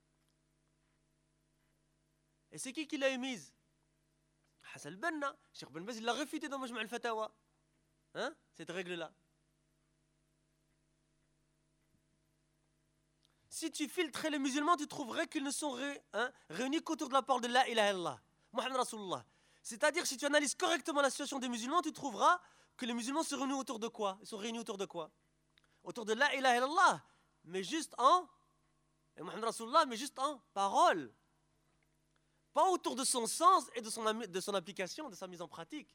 Speaker 1: Et c'est qui qui l'a émise? Hassan al-Banna. Cheikh Ben Baz, il l'a réfuté dans Majma' al-Fatawa. Hein? Cette règle-là. Si tu filtrais les musulmans, tu trouverais qu'ils ne sont ré, hein, réunis qu'autour de la parole de la ilaha illallah, Muhammad Rasulullah. C'est-à-dire, si tu analyses correctement la situation des musulmans, tu trouveras que les musulmans se réunissent autour de quoi? Ils sont réunis autour de quoi? Autour de la ilaha illallah, mais juste en, et Muhammad Rasulullah, mais juste en parole. Pas autour de son sens et de son, de son application, de sa mise en pratique.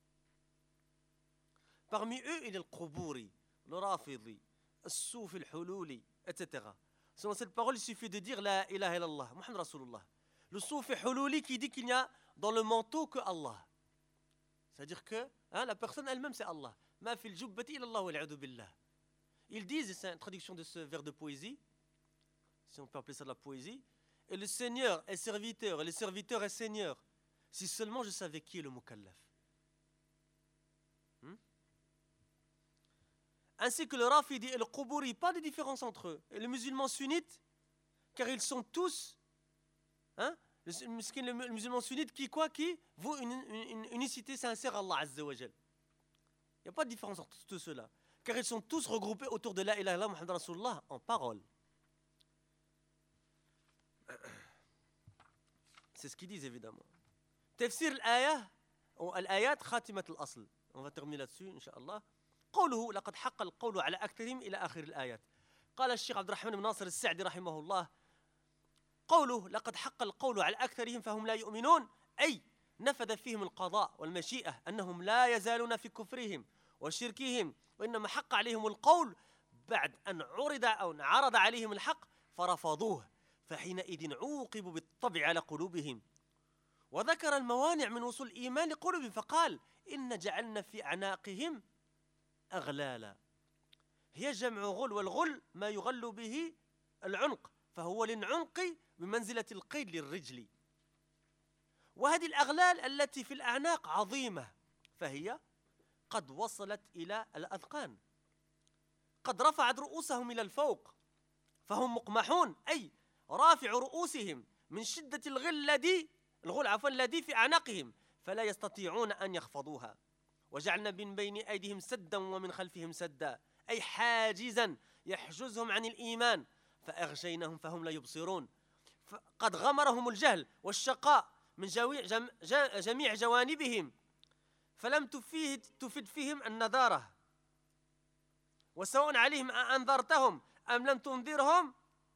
Speaker 1: Parmi eux, il y a le Quburi, le Rafidi, le Soufi, le Hululi, et cetera. Selon cette parole, il suffit de dire la ilaha illallah, Muhammad Rasulullah. Le Soufi Hululi qui dit qu'il n'y a dans le manteau que Allah. C'est-à-dire que hein, la personne elle-même, c'est Allah. Ma fil jubbati illallah wal billah. Ils disent, et c'est une traduction de ce vers de poésie, si on peut appeler ça de la poésie, et le Seigneur est serviteur, et le serviteur est Seigneur. Si seulement je savais qui est le mukallaf. Hmm? Ainsi que le Rafidi et le Quburi, pas de différence entre eux. Et les musulmans sunnites, car ils sont tous, hein, le, le musulman sunnite qui quoi, qui vaut une, une, une unicité sincère à Allah Azza wa Jal. Il n'y a pas de différence entre tous ceux-là. Car ils sont tous regroupés autour de la ilaha illallah Muhammad Rasulullah en parole. C'est ce qu'ils disent évidemment. Tafsir al-ayah ou al-ayat khatimat al-asl. On va terminer là-dessus, Inch'Allah. قوله لقد حق القول على أكثرهم إلى آخر الآيات. قال الشيخ عبد الرحمن بن ناصر السعدي رحمه الله قوله لقد حق القول على أكثرهم فهم لا يؤمنون أي نفذ فيهم القضاء والمشيئة أنهم لا يزالون في كفرهم وشركهم وإنما حق عليهم القول بعد أن عرض أو عرض عليهم الحق فرفضوه فحينئذ عوقبوا بالطبع على قلوبهم وذكر الموانع من وصول الإيمان لقلوبهم فقال إن جعلنا في أعناقهم أغلالا هي جمع غل والغل ما يغل به العنق فهو للعنق بمنزلة القيد للرجل وهذه الأغلال التي في الأعناق عظيمة فهي قد وصلت إلى الأذقان قد رفعت رؤوسهم إلى الفوق فهم مقمحون أي رافع رؤوسهم من شدة الغل الذي الغل عفوا الذي في أعناقهم فلا يستطيعون أن يخفضوها وجعلنا من بين أيديهم سدا ومن خلفهم سدا أي حاجزا يحجزهم عن الإيمان فأغشيناهم فهم لا يبصرون قد غمرهم الجهل والشقاء من جميع جوانبهم فلم تفيد تفد فيهم النذارة وسواء عليهم أنذرتهم أم لم تنذرهم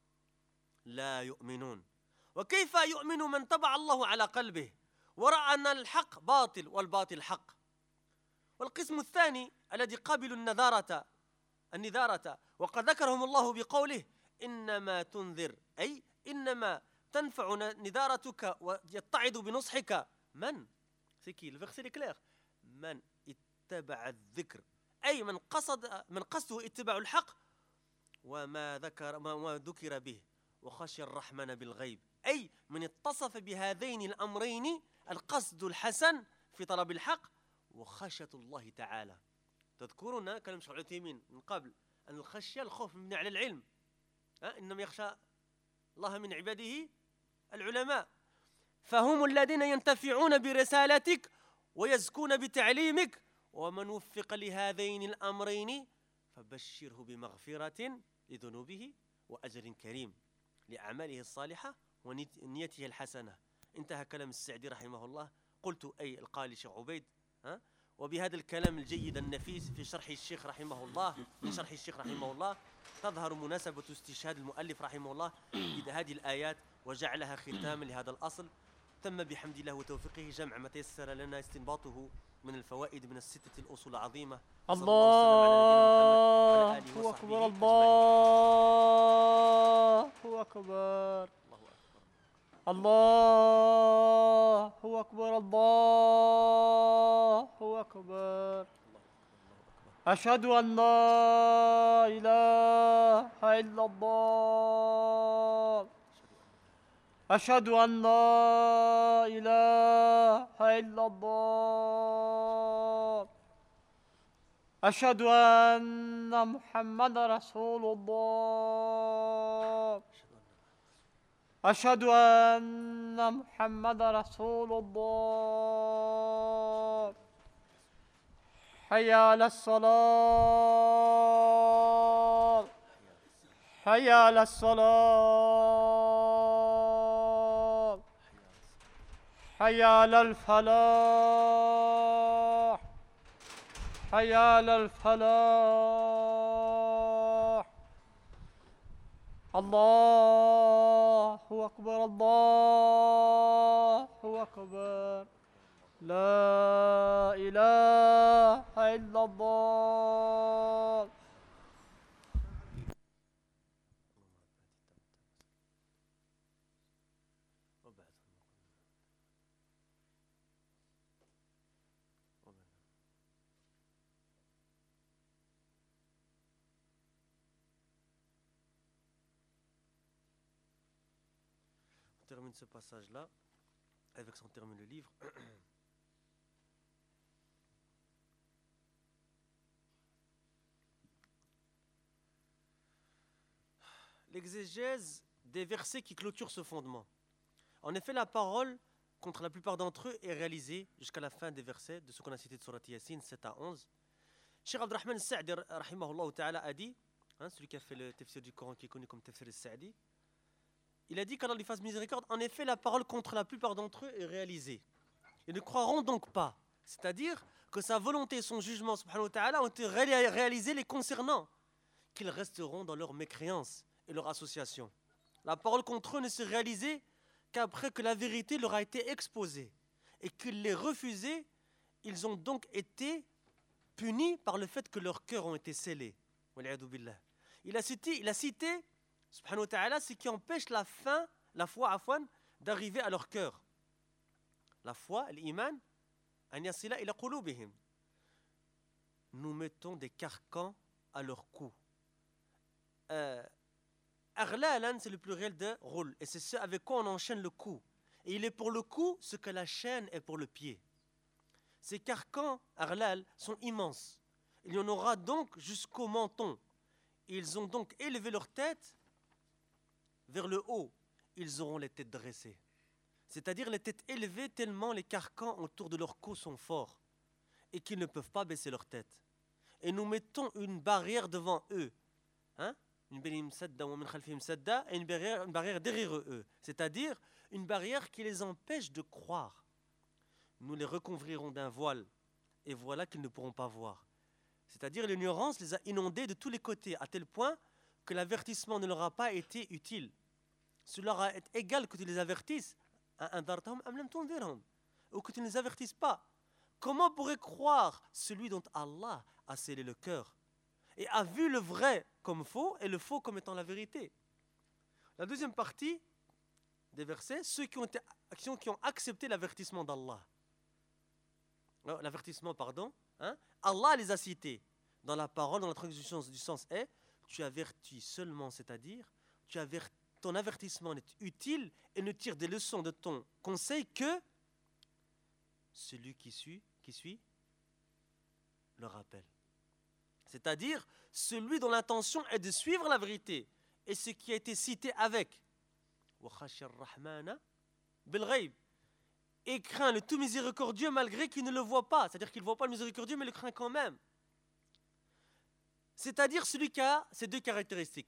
Speaker 1: لا يؤمنون وكيف يؤمن من طبع الله على قلبه ورأى أن الحق باطل والباطل حق والقسم الثاني الذي قابل النذارة النذارة وقد ذكرهم الله بقوله إنما تنذر أي إنما تنفع نذارتك ويتعظ بنصحك من سيكي الفيرسي كلير من اتبع الذكر أي من قصد من قصده اتباع الحق وما ذكر ما ذكر به وخشي الرحمن بالغيب أي من اتصف بهذين الأمرين القصد الحسن في طلب الحق وخشية الله تعالى. تذكرون كلام الشيخ عثيمين من قبل أن الخشية الخوف مبني على العلم إنما يخشى الله من عباده العلماء فهم الذين ينتفعون برسالتك ويزكون بتعليمك ومن وفق لهذين الأمرين فبشره بمغفرة لذنوبه وأجر كريم لأعماله الصالحة ونيته الحسنة. انتهى كلام السعدي رحمه الله. قلت أي القائل الشيخ عبيد ها وبهذا الكلام الجيد النفيس في شرح الشيخ رحمه الله من شرح الشيخ رحمه الله تظهر مناسبة استشهاد المؤلف رحمه الله بهذه الآيات وجعلها ختاما لهذا الأصل. تم بحمد الله وتوفيقه جمع ما تيسر لنا استنباطه من الفوائد من الستة الأصول العظيمة.
Speaker 2: الله أكبر الله أكبر الله أكبر الله أكبر أشهد أن لا إله إلا الله أشهد أن لا إله إلا الله أشهد أن محمد رسول الله أشهد أن محمد رسول الله حي على الصلاة حي على الصلاة حي على الفلاح حي على الفلاح الله أكبر الله أكبر لا إله إلا الله
Speaker 1: On termine ce passage-là, avec ça on termine le livre. L'exégèse des versets qui clôturent ce fondement. En effet, la parole, contre la plupart d'entre eux, est réalisée jusqu'à la fin des versets de ce qu'on a cité de Surat Yassine sept à onze. Cheikh Abdurrahman al-Sa'di, rahimahullah ta'ala, a dit, hein, celui qui a fait le tafsir du Coran qui est connu comme tafsir al-Sa'di, il a dit qu'Allah lui fasse miséricorde, en effet, la parole contre la plupart d'entre eux est réalisée. Ils ne croiront donc pas. C'est-à-dire que sa volonté et son jugement, subhanahu wa ta'ala, ont été ré- réalisés les concernant, qu'ils resteront dans leur mécréance et leur association. La parole contre eux ne s'est réalisée qu'après que la vérité leur a été exposée et qu'ils l'aient refusée, ils ont donc été punis par le fait que leurs cœurs ont été scellés. Il a cité, il a cité subhanahu wa ta'ala, ce qui empêche la fin, la foi afwan, d'arriver à leur cœur. La foi, l'iman, an yasila ila qulubihim. Nous mettons des carcans à leur cou. Euh, Aghlalan, c'est le pluriel de roule, et c'est ce avec quoi on enchaîne le cou. Et il est pour le cou ce que la chaîne est pour le pied. Ces carcans, aghlal, sont immenses. Il y en aura donc jusqu'au menton. Ils ont donc élevé leur tête vers le haut. Ils auront les têtes dressées. C'est-à-dire les têtes élevées tellement les carcans autour de leur cou sont forts et qu'ils ne peuvent pas baisser leur tête. Et nous mettons une barrière devant eux. Hein? Une barrière, et une barrière, une barrière derrière eux. C'est-à-dire une barrière qui les empêche de croire. Nous les recouvrirons d'un voile et voilà qu'ils ne pourront pas voir. C'est-à-dire l'ignorance les a inondés de tous les côtés à tel point que l'avertissement ne leur a pas été utile. Cela est égal que tu les avertisses ou que tu ne les avertisses pas. Comment pourrait croire celui dont Allah a scellé le cœur et a vu le vrai comme faux et le faux comme étant la vérité? La deuxième partie des versets, ceux qui ont, été, qui ont accepté l'avertissement d'Allah. L'avertissement, pardon, hein? Allah les a cités dans la parole, dans la traduction du sens est tu avertis seulement, c'est-à-dire tu avertis, ton avertissement est utile et ne tire des leçons de ton conseil que celui qui suit, qui suit le rappel. C'est-à-dire celui dont l'intention est de suivre la vérité et ce qui a été cité avec et craint le tout miséricordieux malgré qu'il ne le voit pas. C'est-à-dire qu'il ne voit pas le miséricordieux mais le craint quand même. C'est-à-dire celui qui a ces deux caractéristiques.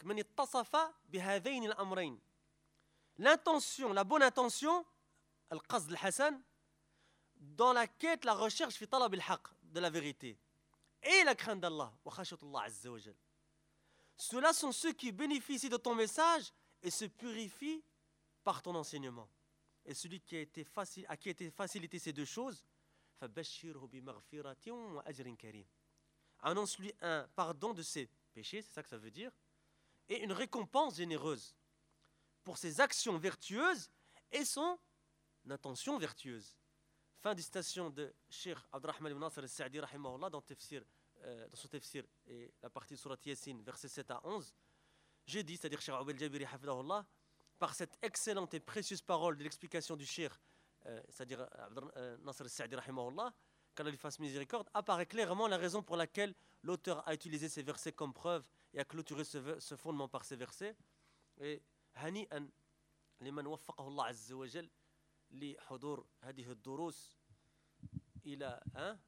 Speaker 1: L'intention, la bonne intention, al-qasd al-hasan, dans la quête, la recherche fi talab al-haq, de la vérité. Et la crainte d'Allah, wa khashyatullah azza wa jal. Ceux-là sont ceux qui bénéficient de ton message et se purifient par ton enseignement. Et celui qui a été facile, à qui a été facilité ces deux choses, fabashshirhu bi maghfiratin wa ajrin karim. Annonce-lui un pardon de ses péchés, c'est ça que ça veut dire, et une récompense généreuse pour ses actions vertueuses et son intention vertueuse. Fin de citation de Cheikh Abdurrahman ibn Nasr al-Sa'di rahimahullah dans, tafsir, euh, dans son tafsir et la partie de Surat Yassine, versets sept à onze. J'ai dit, c'est-à-dire Cheikh Oubel Jabiri hafidahullah, par cette excellente et précieuse parole de l'explication du Cheikh, euh, c'est-à-dire euh, Nasr al-Sa'di rahimahullah, qu'Allah lui fasse miséricorde, apparaît clairement la raison pour laquelle l'auteur a utilisé ces versets comme preuve et a clôturé ce, ce fondement par ces versets. Et hani'an liman waffaqahu Allah azza wa jal li hudur hadhihi ad-durus ila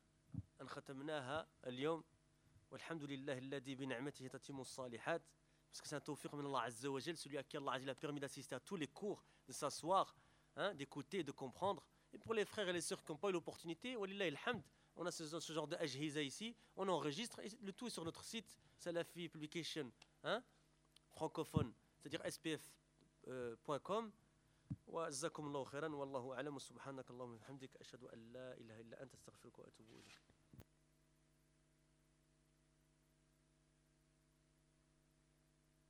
Speaker 1: an khatamnaha al-yawm walhamdulillahi alladhi bi ni'matihi tatimmu as-salihat. parce que c'est un tawfiq min Allah Azza wa Jal, celui à qui Allah il a permis d'assister à tous les cours, de s'asseoir, hein, d'écouter, de comprendre. Et pour les frères et les sœurs qui n'ont pas eu l'opportunité, walillahi alhamd, on a ce, ce genre de ajhiza ici, on enregistre, et le tout est sur notre site, Salafi Publication, hein, francophone, c'est-à-dire s p f point com. وجزاكم الله خيرا والله اعلم سبحانك اللهم وبحمدك اشهد ان لا اله الا انت استغفرك واتوب اليك